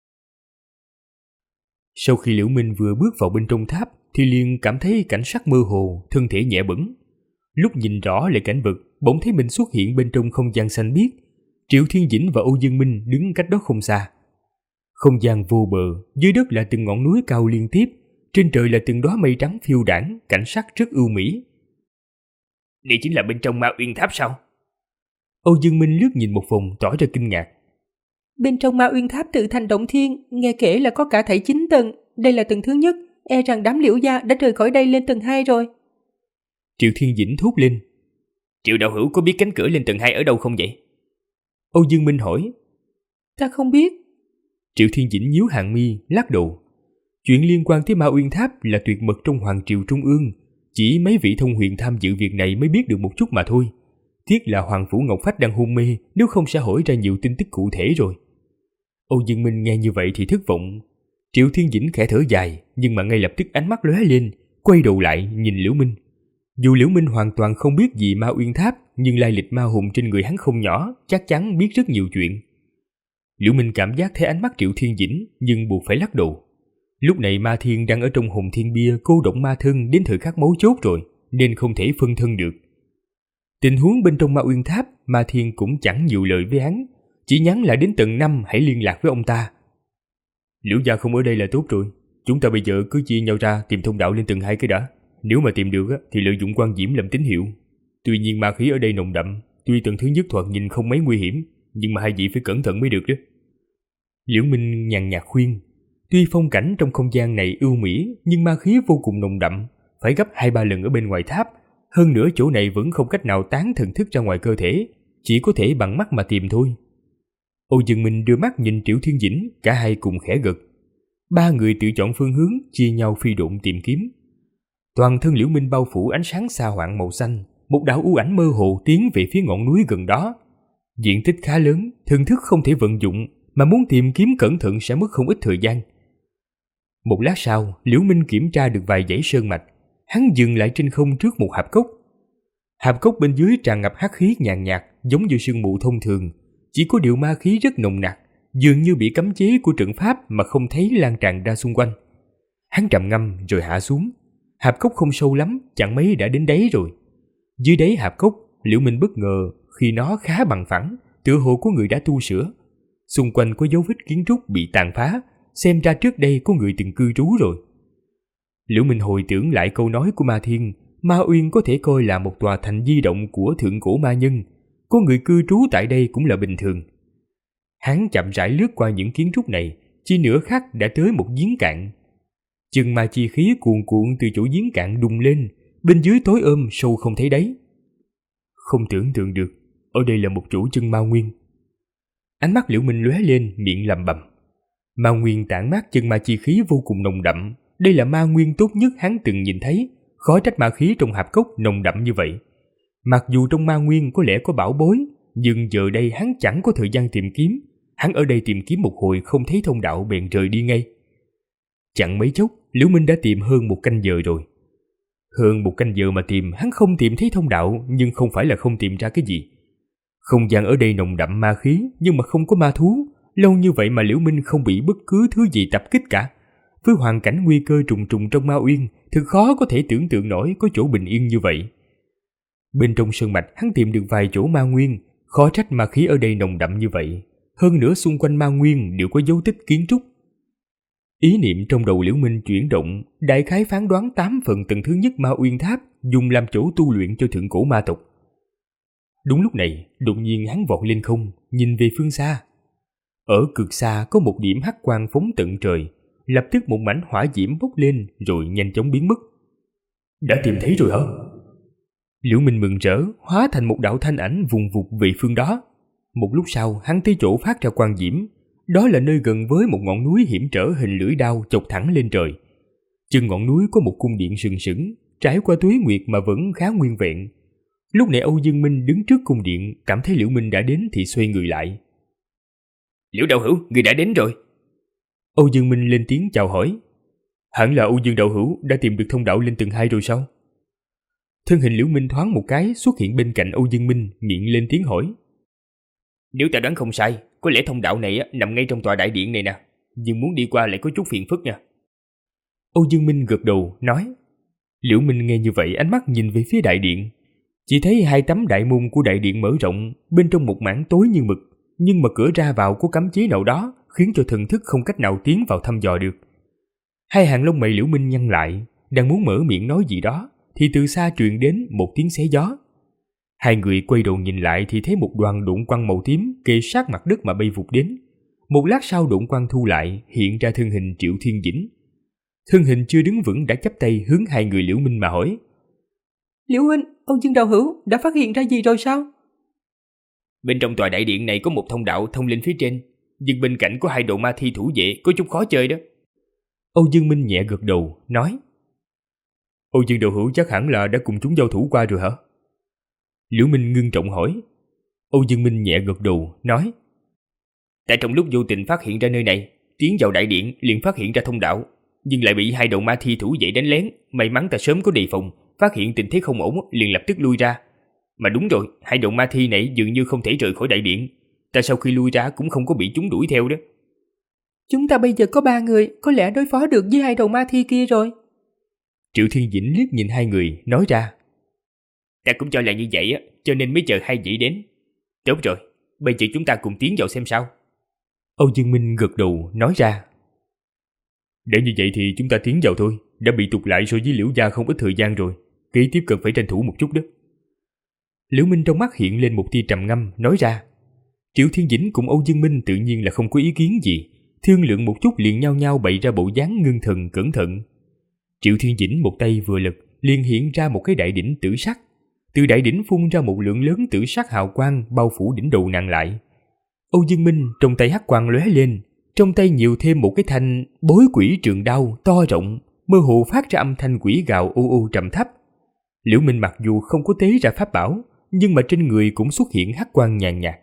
Sau khi Liễu Minh vừa bước vào bên trong tháp thì liền cảm thấy cảnh sắc mơ hồ, thân thể nhẹ bẫng. Lúc nhìn rõ lại cảnh vật, bỗng thấy mình xuất hiện bên trong không gian xanh biếc. Triệu Thiên Dĩnh và Âu Dương Minh đứng cách đó không xa. Không gian vô bờ, dưới đất là từng ngọn núi cao liên tiếp, trên trời là từng đóa mây trắng phiêu đãng, cảnh sắc rất ưu mỹ. Đây chính là bên trong Ma Uyên Tháp sao? Âu Dương Minh lướt nhìn một vòng tỏ ra kinh ngạc. Bên trong Ma Uyên Tháp tự thành động thiên, nghe kể là có cả thảy 9 tầng, đây là tầng thứ nhất, e rằng đám Liễu gia đã rời khỏi đây lên tầng 2 rồi. Triệu Thiên Dĩnh thốt lên. Triệu đạo hữu có biết cánh cửa lên tầng 2 ở đâu không vậy? Âu Dương Minh hỏi. Ta không biết. Triệu Thiên Dĩnh nhíu hàng mi, lắc đầu. Chuyện liên quan tới Ma Uyên Tháp là tuyệt mật trong Hoàng triều Trung ương, chỉ mấy vị thông huyền tham dự việc này mới biết được một chút mà thôi. Tiếc là Hoàng phủ Ngọc Phách đang hôn mê, nếu không sẽ hỏi ra nhiều tin tức cụ thể rồi. Âu Dương Minh nghe như vậy thì thất vọng. Triệu Thiên Dĩnh khẽ thở dài, nhưng mà ngay lập tức ánh mắt lóe lên, quay đầu lại nhìn Liễu Minh. Dù Liễu Minh hoàn toàn không biết gì Ma Uyên Tháp, nhưng lai lịch ma hùng trên người hắn không nhỏ, chắc chắn biết rất nhiều chuyện. Liễu Minh cảm giác thấy ánh mắt Triệu Thiên Dĩnh, nhưng buộc phải lắc đầu. Lúc này Ma Thiên đang ở trong Hùng Thiên Bia cô động ma thân đến thời khắc mấu chốt rồi, nên không thể phân thân được. Tình huống bên trong Ma Uyên Tháp, Ma Thiên cũng chẳng nhiều lời với hắn, chỉ nhắn lại đến tầng 5 hãy liên lạc với ông ta. Liễu gia không ở đây là tốt rồi, chúng ta bây giờ cứ chia nhau ra tìm thông đạo lên tầng 2 cái đã. Nếu mà tìm được thì lợi dụng quang diễm làm tín hiệu. Tuy nhiên ma khí ở đây nồng đậm, tuy tầng thứ nhất thoạt nhìn không mấy nguy hiểm, nhưng mà hai vị phải cẩn thận mới được đó. Liễu Minh nhàn nhạt khuyên. Tuy phong cảnh trong không gian này ưu mỹ, nhưng ma khí vô cùng nồng đậm, phải gấp 2-3 lần ở bên ngoài tháp. Hơn nữa chỗ này vẫn không cách nào tán thần thức ra ngoài cơ thể, chỉ có thể bằng mắt mà tìm thôi. Âu Dương Minh đưa mắt nhìn Triệu Thiên Dĩnh, cả hai cùng khẽ gật. Ba người tự chọn phương hướng, chia nhau phi độn tìm kiếm. Toàn thân Liễu Minh bao phủ ánh sáng xa hoạng màu xanh, một đạo u ảnh mơ hồ tiến về phía ngọn núi gần đó. Diện tích khá lớn, thần thức không thể vận dụng, mà muốn tìm kiếm cẩn thận sẽ mất không ít thời gian. Một lát sau, Liễu Minh kiểm tra được vài dãy sơn mạch, hắn dừng lại trên không trước một hạp cốc. Hạp cốc bên dưới tràn ngập hắc khí nhàn nhạt, giống như sương mù thông thường, chỉ có điều ma khí rất nồng nặc, dường như bị cấm chế của trận pháp mà không thấy lan tràn ra xung quanh. Hắn trầm ngâm rồi hạ xuống. Hạp cốc không sâu lắm, chẳng mấy đã đến đáy rồi. Dưới đáy hạp cốc, Liễu Minh bất ngờ khi nó khá bằng phẳng, tựa hồ có người đã tu sửa. Xung quanh có dấu vết kiến trúc bị tàn phá, xem ra trước đây có người từng cư trú rồi. Liễu Minh hồi tưởng lại câu nói của Ma Thiên, Ma Uyên có thể coi là một tòa thành di động của thượng cổ ma nhân, có người cư trú tại đây cũng là bình thường. Hắn chậm rãi lướt qua những kiến trúc này, chỉ nửa khắc đã tới một giếng cạn. Chừng ma chi khí cuồn cuộn từ chỗ giếng cạn đùng lên, bên dưới tối sâu không thấy đáy. Không tưởng tượng được, ở đây là một chỗ chân ma nguyên. Ánh mắt Liễu Minh lóe lên, miệng lẩm bẩm. Ma nguyên tản mát chân ma chi khí vô cùng nồng đậm, đây là ma nguyên tốt nhất hắn từng nhìn thấy, khó trách ma khí trong hạp cốc nồng đậm như vậy. Mặc dù trong ma nguyên có lẽ có bảo bối, nhưng giờ đây hắn chẳng có thời gian tìm kiếm. Hắn ở đây tìm kiếm một hồi không thấy thông đạo bèn rời đi ngay. Chẳng mấy chốc, Liễu Minh đã tìm hơn 1 canh giờ rồi. Hơn 1 canh giờ mà tìm, hắn không tìm thấy thông đạo, nhưng không phải là không tìm ra cái gì. Không gian ở đây nồng đậm ma khí, nhưng mà không có ma thú. Lâu như vậy mà Liễu Minh không bị bất cứ thứ gì tập kích cả. Với hoàn cảnh nguy cơ trùng trùng trong Ma Uyên, thực khó có thể tưởng tượng nổi có chỗ bình yên như vậy. Bên trong sơn mạch hắn tìm được vài chỗ ma nguyên, khó trách ma khí ở đây nồng đậm như vậy. Hơn nữa xung quanh ma nguyên đều có dấu tích kiến trúc. Ý niệm trong đầu Liễu Minh chuyển động, đại khái phán đoán 8 phần tầng thứ nhất Ma Uyên Tháp dùng làm chỗ tu luyện cho thượng cổ ma tộc. Đúng lúc này, đột nhiên hắn vọt lên không, nhìn về phương xa. Ở cực xa có một điểm hắc quang phóng tận trời, lập tức một mảnh hỏa diễm bốc lên rồi nhanh chóng biến mất. Đã tìm thấy rồi hả? Liễu Minh mừng rỡ, hóa thành một đạo thanh ảnh vùng vụt về phương đó. Một lúc sau, hắn tới chỗ phát ra quang diễm. Đó là nơi gần với một ngọn núi hiểm trở hình lưỡi đao chọc thẳng lên trời. Chân ngọn núi có một cung điện sừng sững, trải qua tuế nguyệt mà vẫn khá nguyên vẹn. Lúc này Âu Dương Minh đứng trước cung điện, cảm thấy Liễu Minh đã đến thì xoay người lại. Liễu đạo hữu, người đã đến rồi. Âu Dương Minh lên tiếng chào hỏi. Hẳn là Âu Dương đạo hữu đã tìm được thông đạo lên tầng 2 rồi sao? Thân hình Liễu Minh thoáng một cái xuất hiện bên cạnh Âu Dương Minh, miệng lên tiếng hỏi. Nếu ta đoán không sai, có lẽ thông đạo này nằm ngay trong tòa đại điện này nè, nhưng muốn đi qua lại có chút phiền phức nha. Âu Dương Minh gật đầu nói. Liễu Minh nghe như vậy, ánh mắt nhìn về phía đại điện, chỉ thấy 2 tấm đại môn của đại điện mở rộng, bên trong một mảng tối như mực, nhưng mà cửa ra vào có cấm chế nào đó khiến cho thần thức không cách nào tiến vào thăm dò được. 2 hàng lông mày Liễu Minh nhăn lại, đang muốn mở miệng nói gì đó thì từ xa truyền đến một tiếng xé gió. 2 người quay đầu nhìn lại thì thấy một đoàn độn quang màu tím kề sát mặt đất mà bay vụt đến. Một lát sau độn quang thu lại, hiện ra thân hình Triệu Thiên Dĩnh. Thân hình chưa đứng vững đã chắp tay hướng 2 người Liễu Minh mà hỏi. Liễu huynh, Âu Dương đạo hữu đã phát hiện ra gì rồi sao? Bên trong tòa đại điện này có một thông đạo thông lên phía trên, nhưng bên cạnh có 2 độ ma thi thủ vệ, có chút khó chơi đó. Âu Dương Minh nhẹ gật đầu, nói. Âu Dương đạo hữu chắc hẳn là đã cùng chúng giao thủ qua rồi hả? Liễu Minh ngưng trọng hỏi. Âu Dương Minh nhẹ gật đầu, nói. Tại trong lúc vô tình phát hiện ra nơi này, tiến vào đại điện liền phát hiện ra thông đạo, nhưng lại bị 2 đầu ma thi thủ vệ đánh lén. May mắn ta sớm có đề phòng, phát hiện tình thế không ổn liền lập tức lui ra. Mà đúng rồi, 2 đầu ma thi này dường như không thể rời khỏi đại điện. Ta sau khi lui ra cũng không có bị chúng đuổi theo đó. Chúng ta bây giờ có 3 người, có lẽ đối phó được với 2 đầu ma thi kia rồi. Triệu Thiên Dĩnh liếc nhìn 2 người, nói ra. Ta cũng cho là như vậy á, cho nên mới chờ 2 vị đến. Tốt rồi, bây giờ chúng ta cùng tiến vào xem sao. Âu Dương Minh gật đầu, nói ra. Để như vậy thì chúng ta tiến vào thôi, đã bị tụt lại so với Liễu gia không ít thời gian rồi, kế tiếp cần phải tranh thủ một chút đó. Liễu Minh trong mắt hiện lên một tia trầm ngâm, nói ra. Triệu Thiên Dĩnh cùng Âu Dương Minh tự nhiên là không có ý kiến gì, thương lượng một chút liền nhao nhao bày ra bộ dáng ngưng thần cẩn thận. Triệu Thiên Dĩnh một tay vừa lực liền hiện ra một cái đại đỉnh tử sắc, từ đại đỉnh phun ra một lượng lớn tử sắc hào quang bao phủ đỉnh đầu nàng lại. Âu Dương Minh trong tay hắc quang lóe lên, trong tay nhiều thêm một cái thanh bối quỷ trường đao to rộng, mơ hồ phát ra âm thanh quỷ gào u u trầm thấp. Liễu Minh mặc dù không có tế ra pháp bảo, nhưng mà trên người cũng xuất hiện hắc quang nhàn nhạt.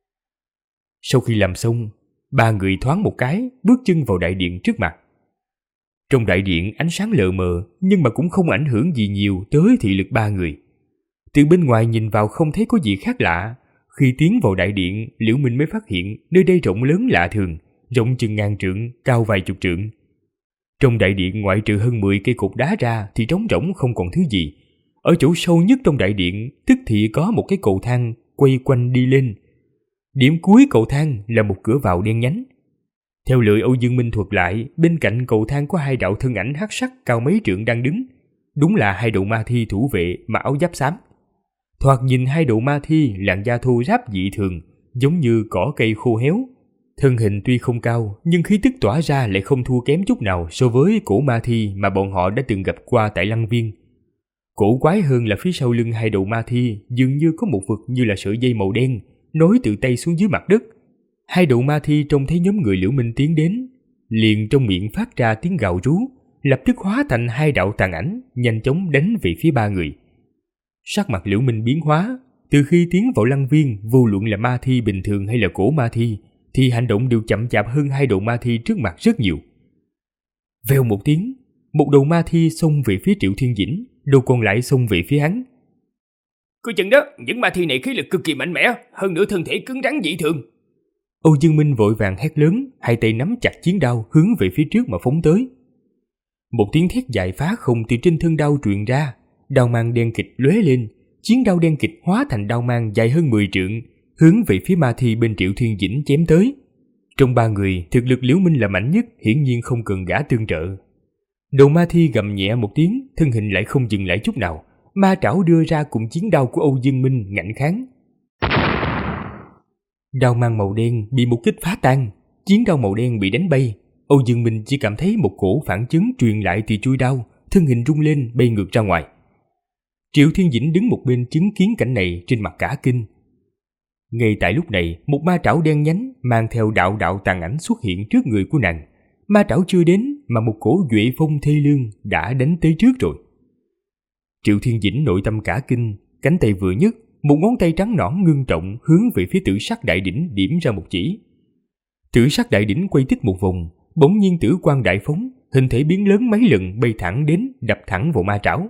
Sau khi làm xong, 3 người thoáng một cái bước chân vào đại điện trước mặt. Trong đại điện ánh sáng lờ mờ, nhưng mà cũng không ảnh hưởng gì nhiều tới thị lực 3 người. Từ bên ngoài nhìn vào không thấy có gì khác lạ. Khi tiến vào đại điện, Liễu Minh mới phát hiện nơi đây rộng lớn lạ thường, rộng chừng 1000 trượng, cao vài chục trượng. Trong đại điện ngoại trừ hơn 10 cây cột đá ra thì trống rỗng không còn thứ gì. Ở chỗ sâu nhất trong đại điện, tức thì có một cái cầu thang quay quanh đi lên. Điểm cuối cầu thang là một cửa vào đen nhánh. Theo lời Âu Dương Minh thuật lại, bên cạnh cầu thang có 2 đạo thân ảnh hắc sắc cao mấy trượng đang đứng. Đúng là 2 đầu ma thi thủ vệ mặc áo giáp xám. Thoạt nhìn 2 đầu ma thi làn da thô ráp dị thường, giống như cỏ cây khô héo. Thân hình tuy không cao, nhưng khí tức tỏa ra lại không thua kém chút nào so với cổ ma thi mà bọn họ đã từng gặp qua tại Lăng Viên. Cổ quái hơn là phía sau lưng 2 đầu ma thi dường như có một vật như là sợi dây màu đen nối từ tay xuống dưới mặt đất. 2 đầu ma thi trông thấy nhóm người Liễu Minh tiến đến, liền trong miệng phát ra tiếng gào rú, lập tức hóa thành 2 đạo tàn ảnh, nhanh chóng đánh về phía 3 người. Sắc mặt Liễu Minh biến hóa, từ khi tiến vào Lăng Viên, vô luận là ma thi bình thường hay là cổ ma thi, thì hành động đều chậm chạp hơn 2 đầu ma thi trước mặt rất nhiều. Vèo một tiếng, một đầu ma thi xông về phía Triệu Thiên Dĩnh, đầu còn lại xông về phía hắn. Coi chừng đó, những ma thi này khí lực cực kỳ mạnh mẽ, hơn nữa thân thể cứng rắn dị thường. Âu Dương Minh vội vàng hét lớn, 2 tay nắm chặt chiến đao hướng về phía trước mà phóng tới. Một tiếng thét dài phá không từ trên thân đao truyền ra, đao mang đen kịt lóe lên, chiến đao đen kịt hóa thành đao mang dài hơn 10 trượng, hướng về phía ma thi bên Triệu Thiên Dĩnh chém tới. Trong 3 người, thực lực Liễu Minh là mạnh nhất, hiển nhiên không cần gã tương trợ. Đầu ma thi gầm nhẹ một tiếng, thân hình lại không dừng lại chút nào, ma trảo đưa ra cùng chiến đao của Âu Dương Minh ngạnh kháng. Đao mang màu đen bị một kích phá tan, chiến đao màu đen bị đánh bay. Âu Dương Minh chỉ cảm thấy một cổ phản chấn truyền lại từ chuôi đao, thân hình rung lên bay ngược ra ngoài. Triệu Thiên Dĩnh đứng một bên chứng kiến cảnh này, trên mặt cả kinh. Ngay tại lúc này, một ma trảo đen nhánh mang theo đạo đạo tàn ảnh xuất hiện trước người của nàng. Ma trảo chưa đến mà một cổ duệ phong thê lương đã đánh tới trước rồi. Triệu Thiên Dĩnh nội tâm cả kinh, cánh tay vừa nhấc, một ngón tay trắng nõn ngưng trọng hướng về phía tử sắc đại đỉnh điểm ra một chỉ. Tử sắc đại đỉnh quay tích một vòng, bỗng nhiên tử quang đại phóng, hình thể biến lớn mấy lần bay thẳng đến, đập thẳng vào ma trảo.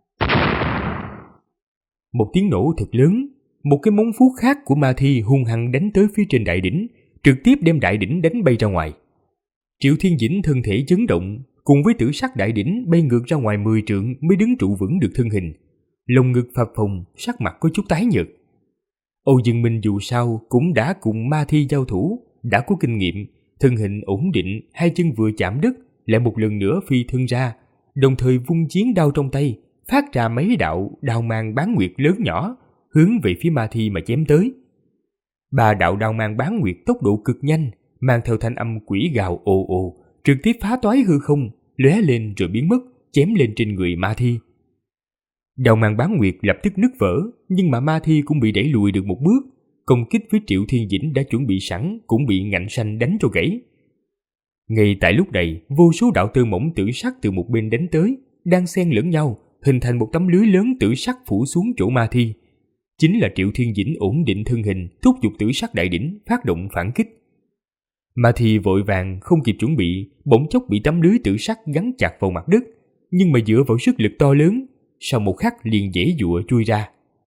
Một tiếng nổ thật lớn, một cái móng vuốt khác của ma thi hung hăng đánh tới phía trên đại đỉnh, trực tiếp đem đại đỉnh đánh bay ra ngoài. Triệu Thiên Dĩnh thân thể chấn động, cùng với tử sắc đại đỉnh bay ngược ra ngoài 10 trượng mới đứng trụ vững được thân hình. Lồng ngực phập phồng, sắc mặt có chút tái nhợt. Âu Dương Minh dù sao cũng đã cùng ma thi giao thủ, đã có kinh nghiệm, thân hình ổn định, 2 chân vừa chạm đất, lại một lần nữa phi thân ra, đồng thời vung chiến đao trong tay, phát ra mấy đạo đao mang bán nguyệt lớn nhỏ, hướng về phía ma thi mà chém tới. 3 đạo đao mang bán nguyệt tốc độ cực nhanh, mang theo thanh âm quỷ gào ồ ồ, trực tiếp phá toái hư không, lóe lên rồi biến mất, chém lên trên người ma thi. Đao mang bán nguyệt lập tức nứt vỡ, nhưng mà ma thi cũng bị đẩy lùi được một bước. Công kích với Triệu Thiên Dĩnh đã chuẩn bị sẵn cũng bị Ngạnh Sanh đánh cho gãy. Ngay tại lúc này, vô số đạo tơ mỏng tử sắc từ một bên đánh tới, đang xen lẫn nhau, hình thành một tấm lưới lớn tử sắc phủ xuống chỗ ma thi. Chính là Triệu Thiên Dĩnh ổn định thân hình, thúc giục tử sắc đại đỉnh, phát động phản kích. Ma thi vội vàng không kịp chuẩn bị, bỗng chốc bị tấm lưới tử sắc gắn chặt vào mặt đất, nhưng mà dựa vào sức lực to lớn, sau một khắc liền giãy giụa chui ra.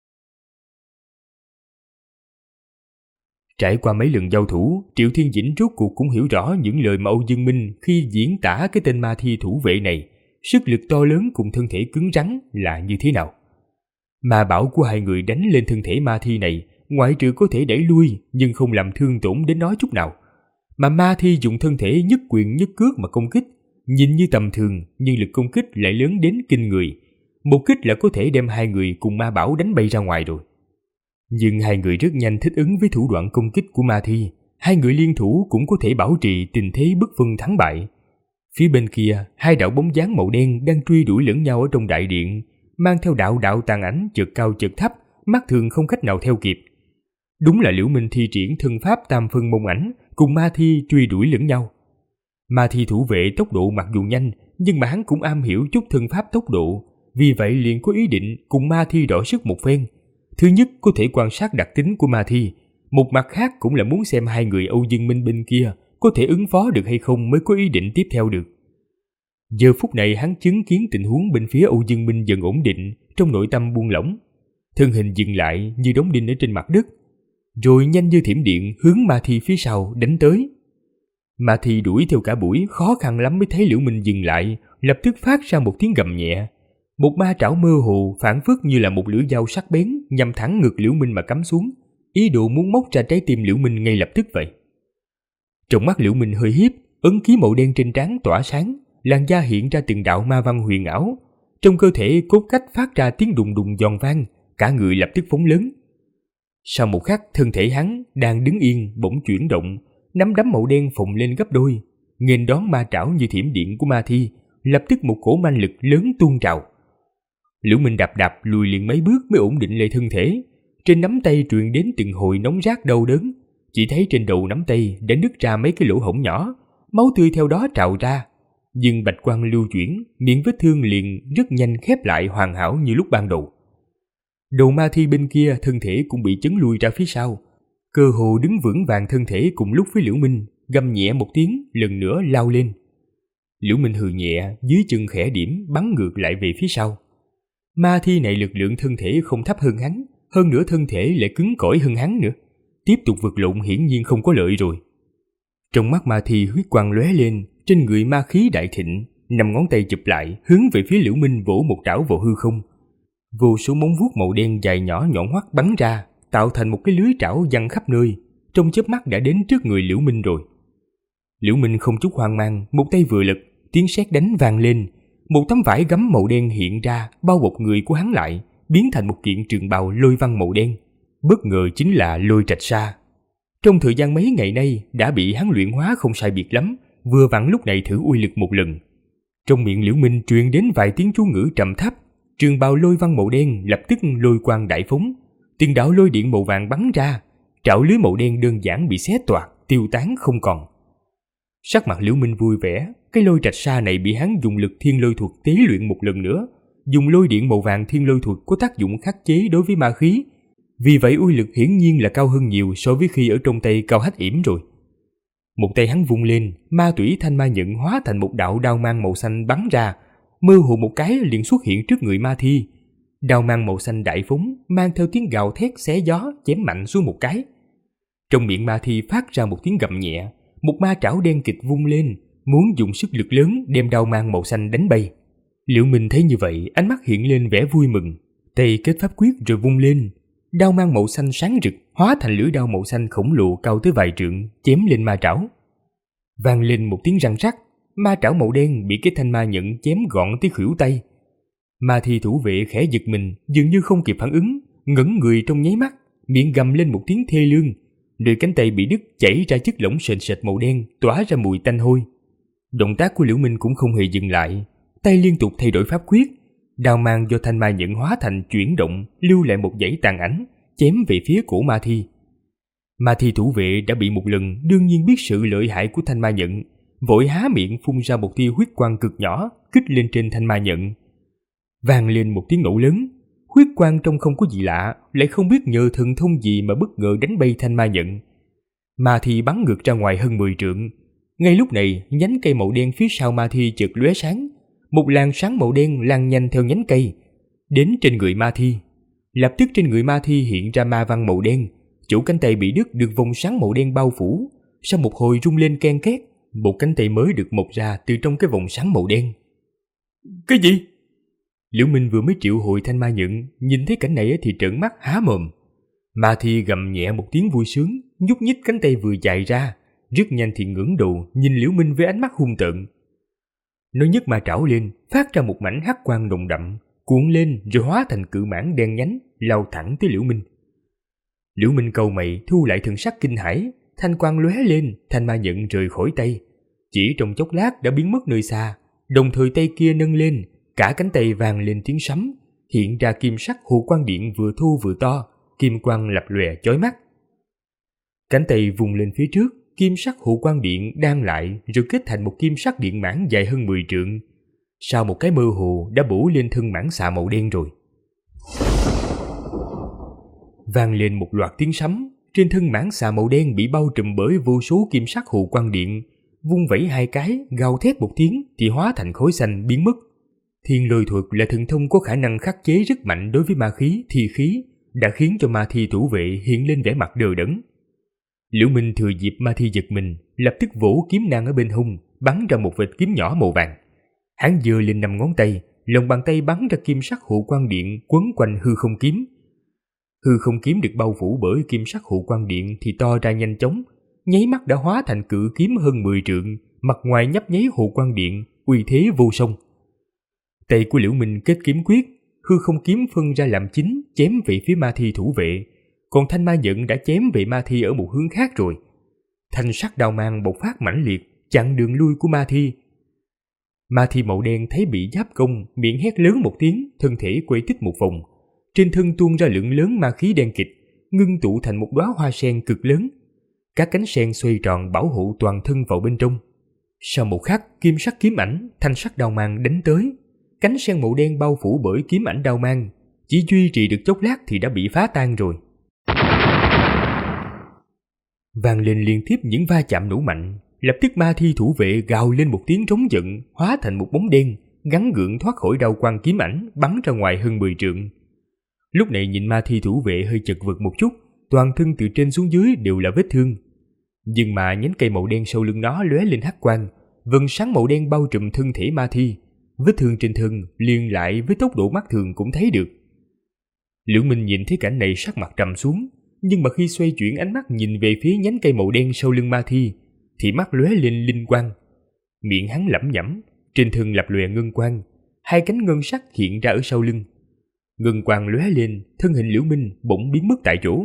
Trải qua mấy lần giao thủ, Triệu Thiên Dĩnh rốt cuộc cũng hiểu rõ những lời mà Âu Dương Minh khi diễn tả cái tên ma thi thủ vệ này, sức lực to lớn cùng thân thể cứng rắn là như thế nào. Ma bảo của hai người đánh lên thân thể ma thi này, ngoại trừ có thể đẩy lui nhưng không làm thương tổn đến nó chút nào. Mà ma thi dùng thân thể nhất quyền nhất cước mà công kích, nhìn như tầm thường nhưng lực công kích lại lớn đến kinh người. Một kích là có thể đem hai người cùng ma bảo đánh bay ra ngoài rồi. Nhưng hai người rất nhanh thích ứng với thủ đoạn công kích của ma thi, hai người liên thủ cũng có thể bảo trì tình thế bất phân thắng bại. Phía bên kia, hai đạo bóng dáng màu đen đang truy đuổi lẫn nhau ở trong đại điện, mang theo đạo đạo tàn ảnh chợt cao chợt thấp, mắt thường không cách nào theo kịp. Đúng là Liễu Minh thi triển thân pháp tam phân mông ảnh, cùng ma thi truy đuổi lẫn nhau. Ma thi thủ vệ tốc độ mặc dù nhanh, nhưng mà hắn cũng am hiểu chút thân pháp tốc độ, vì vậy liền có ý định cùng ma thi đọ sức một phen. Thứ nhất có thể quan sát đặc tính của ma thi, một mặt khác cũng là muốn xem hai người Âu Dương Minh bên kia có thể ứng phó được hay không mới có ý định tiếp theo được. Giờ phút này hắn chứng kiến tình huống bên phía Âu Dương Minh dần ổn định, trong nội tâm buông lỏng, thân hình dừng lại như đóng đinh ở trên mặt đất, rồi nhanh như thiểm điện hướng ma thi phía sau đánh tới. Ma thi đuổi theo cả buổi, khó khăn lắm mới thấy Liễu Minh dừng lại, lập tức phát ra một tiếng gầm nhẹ. Một ma trảo mơ hồ phảng phất như là một lưỡi dao sắc bén nhằm thẳng ngực Liễu Minh mà cắm xuống, ý đồ muốn móc ra trái tim Liễu Minh ngay lập tức vậy. Trong mắt Liễu Minh hơi híp, ấn ký màu đen trên trán tỏa sáng, làn da hiện ra từng đạo ma văn huyền ảo, trong cơ thể cốt cách phát ra tiếng đùng đùng giòn vang, cả người lập tức phóng lớn. Sau một khắc, thân thể hắn đang đứng yên bỗng chuyển động, nắm đấm màu đen phồng lên gấp đôi, nghênh đón ma trảo như thiểm điện của ma thi, lập tức một cổ manh lực lớn tuôn trào. Liễu Minh đạp đạp lùi liền mấy bước mới ổn định lại thân thể, trên nắm tay truyền đến từng hồi nóng rát đau đớn, chỉ thấy trên đầu nắm tay đã nứt ra mấy cái lỗ hổng nhỏ, máu tươi theo đó trào ra, nhưng bạch quang lưu chuyển, miệng vết thương liền rất nhanh khép lại hoàn hảo như lúc ban đầu. Đầu ma thi bên kia thân thể cũng bị chấn lùi ra phía sau, cơ hồ đứng vững vàng thân thể cùng lúc với Liễu Minh, gầm nhẹ một tiếng lần nữa lao lên. Liễu Minh hừ nhẹ, dưới chân khẽ điểm bắn ngược lại về phía sau. Ma thi này lực lượng thân thể không thấp hơn hắn, hơn nữa thân thể lại cứng cỏi hơn hắn nữa, tiếp tục vượt lộn hiển nhiên không có lợi rồi. Trong mắt ma thi huyết quang lóe lên, trên người ma khí đại thịnh, năm ngón tay chụp lại hướng về phía Liễu Minh vỗ một trảo vào hư không. Vô số móng vuốt màu đen dài nhỏ nhọn hoắt bắn ra, tạo thành một cái lưới trảo giăng khắp nơi, trong chớp mắt đã đến trước người Liễu Minh rồi. Liễu Minh không chút hoang mang, một tay vừa lật, tiếng sét đánh vang lên, một tấm vải gấm màu đen hiện ra bao bọc người của hắn lại, biến thành một kiện trường bào lôi văn màu đen. Bất ngờ chính là Lôi Trạch Sa. Trong thời gian mấy ngày nay đã bị hắn luyện hóa không sai biệt lắm, vừa vặn lúc này thử uy lực một lần. Trong miệng Liễu Minh truyền đến vài tiếng chú ngữ trầm thấp, trường bào lôi văn màu đen lập tức lôi quang đại phóng, từng đạo lôi điện màu vàng bắn ra, trảo lưới màu đen đơn giản bị xé toạc, tiêu tán không còn. Sắc mặt Liễu Minh vui vẻ, cái Lôi Trạch Sa này bị hắn dùng lực thiên lôi thuật tế luyện một lần nữa, dùng lôi điện màu vàng thiên lôi thuật có tác dụng khắc chế đối với ma khí, vì vậy uy lực hiển nhiên là cao hơn nhiều so với khi ở trong tay Cao Hách Yểm rồi. Một tay hắn vung lên, ma tủy thanh ma nhận hóa thành một đạo đao mang màu xanh bắn ra, mơ hồ một cái liền xuất hiện trước người ma thi. Đao mang màu xanh đại phóng, mang theo tiếng gào thét xé gió chém mạnh xuống một cái. Trong miệng ma thi phát ra một tiếng gầm nhẹ, một ma trảo đen kịch vung lên, muốn dùng sức lực lớn đem đao mang màu xanh đánh bay. Liễu Minh thấy như vậy, ánh mắt hiện lên vẻ vui mừng, tay kết pháp quyết rồi vung lên, đao mang màu xanh sáng rực hóa thành lưỡi đao màu xanh khổng lồ cao tới vài trượng chém lên ma trảo. Vang lên một tiếng răng rắc, ma trảo màu đen bị cái thanh ma nhận chém gọn tới khuỷu tay. Ma thi thủ vệ khẽ giật mình, dường như không kịp phản ứng, ngẩn người trong nháy mắt, miệng gầm lên một tiếng thê lương, nơi cánh tay bị đứt chảy ra chất lỏng sền sệt màu đen tỏa ra mùi tanh hôi. Động tác của Liễu Minh cũng không hề dừng lại, tay liên tục thay đổi pháp quyết, đao mang do thanh ma nhẫn hóa thành chuyển động, lưu lại một dãy tàn ảnh, chém về phía cổ ma thi. Ma thi thủ vệ đã bị một lần, đương nhiên biết sự lợi hại của thanh ma nhẫn, vội há miệng phun ra một tia huyết quang cực nhỏ, kích lên trên thanh ma nhẫn. Vang lên một tiếng nổ lớn, huyết quang trông không có gì lạ, lại không biết nhờ thần thông gì mà bất ngờ đánh bay thanh ma nhẫn. Ma thi bắn ngược ra ngoài hơn 10 trượng. Ngay lúc này, nhánh cây màu đen phía sau ma thi chợt lóe sáng, một làn sáng màu đen lan nhanh theo nhánh cây, đến trên người ma thi. Lập tức trên người ma thi hiện ra ma văn màu đen, chỗ cánh tay bị đứt được vòng sáng màu đen bao phủ, sau một hồi rung lên ken két, một cánh tay mới được mọc ra từ trong cái vòng sáng màu đen. Cái gì? Liễu Minh vừa mới triệu hồi thanh ma nhẫn, nhìn thấy cảnh này thì trợn mắt há mồm. Ma thi gầm nhẹ một tiếng vui sướng, nhúc nhích cánh tay vừa dài ra, rất nhanh thì ngẩng đầu nhìn Liễu Minh với ánh mắt hung tợn. Nó nhấc ma trảo lên, phát ra một mảnh hắc quang nồng đậm, cuộn lên rồi hóa thành cự mãng đen nhánh, lao thẳng tới Liễu Minh. Liễu Minh cau mày, thu lại thần sắc kinh hãi, thanh quang lóe lên, thanh ma nhẫn rời khỏi tay, chỉ trong chốc lát đã biến mất nơi xa. Đồng thời tay kia nâng lên, cả cánh tay vang lên tiếng sấm, hiện ra kim sắc hồ quang điện vừa thô vừa to, kim quang lập lòe chói mắt. Cánh tay vùng lên phía trước, kim sắc hồ quang điện đan lại rồi kết thành một kim sắc điện mãng dài hơn 10 trượng. Sau một cái mơ hồ đã bổ lên thân mãng xà màu đen rồi. Vang lên một loạt tiếng sấm, trên thân mãng xà màu đen bị bao trùm bởi vô số kim sắc hồ quang điện, vung vẩy hai cái, gào thét một tiếng thì hóa thành khói xanh biến mất. Thiên lôi thuật là thần thông có khả năng khắc chế rất mạnh đối với ma khí, thi khí, đã khiến cho ma thi thủ vệ hiện lên vẻ mặt đờ đẫn. Liễu Minh thừa dịp ma thi giật mình, lập tức vỗ kiếm nang ở bên hông, bắn ra một vệt kiếm nhỏ màu vàng. Hắn giơ lên 5 ngón tay, lòng bàn tay bắn ra kim sắc hồ quang điện quấn quanh hư không kiếm. Hư không kiếm được bao phủ bởi kim sắc hồ quang điện thì to ra nhanh chóng, nháy mắt đã hóa thành cự kiếm hơn 10 trượng, mặt ngoài nhấp nháy hồ quang điện, uy thế vô song. Tay của Liễu Minh kết kiếm quyết, hư không kiếm phân ra làm chính, chém về phía ma thi thủ vệ, còn thanh ma nhẫn đã chém về ma thi ở một hướng khác rồi. Thanh sắc đao mang bộc phát mãnh liệt, chặn đường lui của ma thi. Ma thi màu đen thấy bị giáp công, miệng hét lớn một tiếng, thân thể quay tít một vòng, trên thân tuôn ra lượng lớn ma khí đen kịt, ngưng tụ thành một đóa hoa sen cực lớn. Các cánh sen xoay tròn bảo hộ toàn thân vào bên trong. Sau một khắc, kim sắc kiếm ảnh, thanh sắc đao mang đánh tới. Cánh sen màu đen bao phủ bởi kiếm ảnh đao mang, chỉ duy trì được chốc lát thì đã bị phá tan rồi. Vang lên liên tiếp những va chạm nổ mạnh, lập tức ma thi thủ vệ gào lên một tiếng trống giận, hóa thành một bóng đen, gắn gượng thoát khỏi đao quang kiếm ảnh, bắn ra ngoài hơn 10 trượng. Lúc này nhìn ma thi thủ vệ hơi chật vật một chút, toàn thân từ trên xuống dưới đều là vết thương. Nhưng mà nhánh cây màu đen sau lưng nó lóe lên hắc quang, vầng sáng màu đen bao trùm thân thể ma thi, vết thương trên thân liền lại với tốc độ mắt thường cũng thấy được. Liễu Minh nhìn thấy cảnh này sắc mặt trầm xuống, nhưng mà khi xoay chuyển ánh mắt nhìn về phía nhánh cây màu đen sau lưng ma thi, thì mắt lóe lên linh quang. Miệng hắn lẩm nhẩm, trên thân lập lòe ngân quang, hai cánh ngân sắc hiện ra ở sau lưng. Ngân quang lóe lên, thân hình Liễu Minh bỗng biến mất tại chỗ.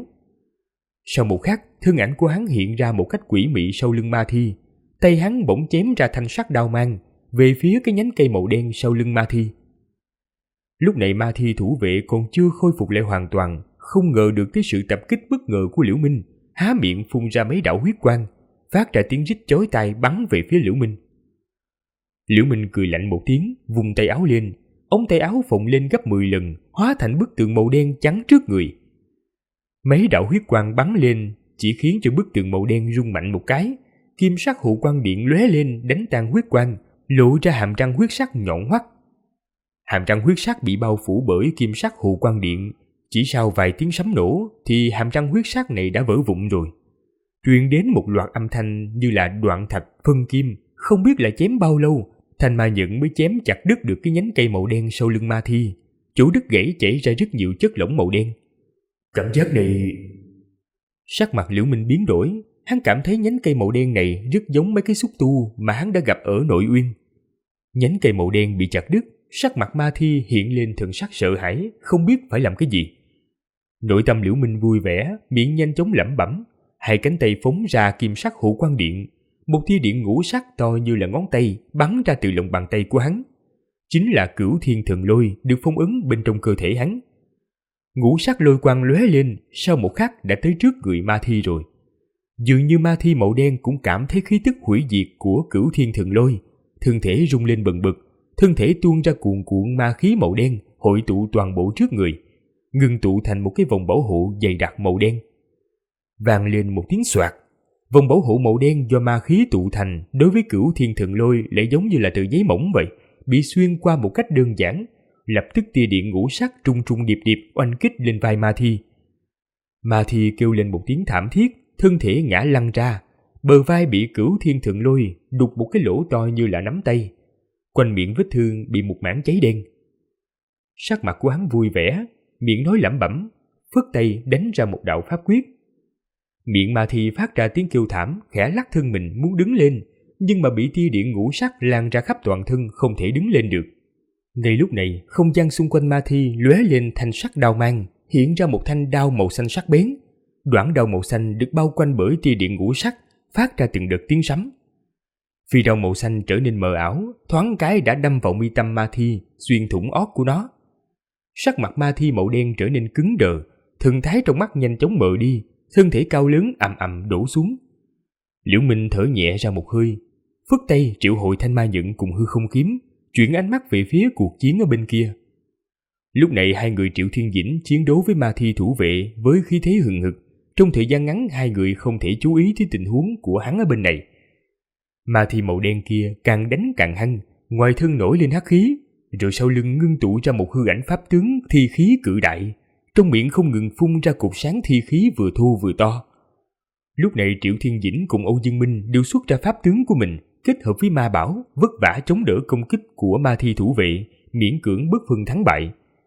Sau một khắc, thân ảnh của hắn hiện ra một cách quỷ mị sau lưng ma thi, tay hắn bỗng chém ra thanh sắc đao mang về phía cái nhánh cây màu đen sau lưng ma thi. Lúc này ma thi thủ vệ còn chưa khôi phục lại hoàn toàn, không ngờ được tới sự tập kích bất ngờ của Liễu Minh, há miệng phun ra mấy đạo huyết quang, phát ra tiếng rít chói tai bắn về phía Liễu Minh. Liễu Minh cười lạnh một tiếng, vung tay áo lên, ống tay áo phồng lên gấp 10 lần, hóa thành bức tường màu đen chắn trước người. Mấy đạo huyết quang bắn lên, chỉ khiến cho bức tường màu đen rung mạnh một cái, kim sắc hộ quang điện lóe lên đánh tan huyết quang, lộ ra hàm răng huyết sắc nhọn hoắt. Hàm răng huyết sắc bị bao phủ bởi kim sắc hộ quang điện, chỉ sau vài tiếng sấm nổ thì hàm răng huyết sắc này đã vỡ vụn rồi. Truyền đến một loạt âm thanh như là đoạn thạch phân kim, không biết là chém bao lâu, thanh ma nhẫn mới chém chặt đứt được cái nhánh cây màu đen sau lưng ma thi. Chỗ đứt gãy chảy ra rất nhiều chất lỏng màu đen. Cảm giác này... Sắc mặt Liễu Minh biến đổi, hắn cảm thấy nhánh cây màu đen này rất giống mấy cái xúc tu mà hắn đã gặp ở Nội Uyên. Nhánh cây màu đen bị chặt đứt, sắc mặt ma thi hiện lên thần sắc sợ hãi, không biết phải làm cái gì. Nội tâm Liễu Minh vui vẻ, miệng nhanh chóng lẩm bẩm, hai cánh tay phóng ra kim sắc hộ quang điện, một tia điện ngũ sắc to như là ngón tay bắn ra từ lòng bàn tay của hắn. chính là Cửu Thiên Thần Lôi được phong ấn bên trong cơ thể hắn. Ngũ sắc lôi quang lóe lên, sau một khắc đã tới trước người Ma Thi rồi. Dường như Ma Thi màu đen cũng cảm thấy khí tức hủy diệt của Cửu Thiên Thần Lôi, thân thể rung lên bần bật, thân thể tuôn ra cuồn cuộn ma khí màu đen hội tụ toàn bộ trước người, ngưng tụ thành một cái vòng bảo hộ dày đặc màu đen. Vang lên một tiếng xoạt, vòng bảo hộ màu đen do ma khí tụ thành đối với Cửu Thiên Thần Lôi lại giống như là tờ giấy mỏng vậy, bị xuyên qua một cách đơn giản. Lập tức tia điện ngũ sắc trung trung điệp điệp oanh kích lên vai Ma Thi. Ma Thi kêu lên một tiếng thảm thiết, thân thể ngã lăn ra, bờ vai bị Cửu Thiên Thần Lôi đục một cái lỗ to như là nắm tay, quanh miệng vết thương bị một mảng cháy đen. Sắc mặt của hắn vui vẻ, miệng nói lẩm bẩm, phất tay đánh ra một đạo pháp quyết. Miệng Ma Thi phát ra tiếng kêu thảm, khẽ lắc thân mình muốn đứng lên, nhưng mà bị tia điện ngũ sắc lan ra khắp toàn thân, không thể đứng lên được. Ngay lúc này, không gian xung quanh Ma Thi lóe lên thanh sắc đao mang, hiện ra một thanh đao màu xanh sắc bén. Đoạn đao màu xanh được bao quanh bởi tia điện ngũ sắc, phát ra từng đợt tiếng sấm. Phi đao màu xanh trở nên mờ ảo, thoáng cái đã đâm vào mi tâm Ma Thi, xuyên thủng ót của nó. Sắc mặt Ma Thi màu đen trở nên cứng đờ, thần thái trong mắt nhanh chóng mờ đi, thân thể cao lớn ầm ầm đổ xuống. Liễu Minh thở nhẹ ra một hơi, phất tay triệu hồi thanh ma nhẫn cùng hư không kiếm, chuyển ánh mắt về phía cuộc chiến ở bên kia. Lúc này hai người Triệu Thiên Dĩnh chiến đấu với Ma Thi thủ vệ với khí thế hừng hực. Trong thời gian ngắn hai người không thể chú ý tới tình huống của hắn ở bên này. Ma Thi màu đen kia càng đánh càng hăng, ngoài thân nổi lên hắc khí, rồi sau lưng ngưng tụ ra một hư ảnh pháp tướng thi khí cự đại, trong miệng không ngừng phun ra cột sáng thi khí vừa thô vừa to. Lúc này Triệu Thiên Dĩnh cùng Âu Dương Minh đều xuất ra pháp tướng của mình, kết hợp với ma bảo, vất vả chống đỡ công kích của Ma Thi thủ vệ, miễn cưỡng bất phân thắng bại.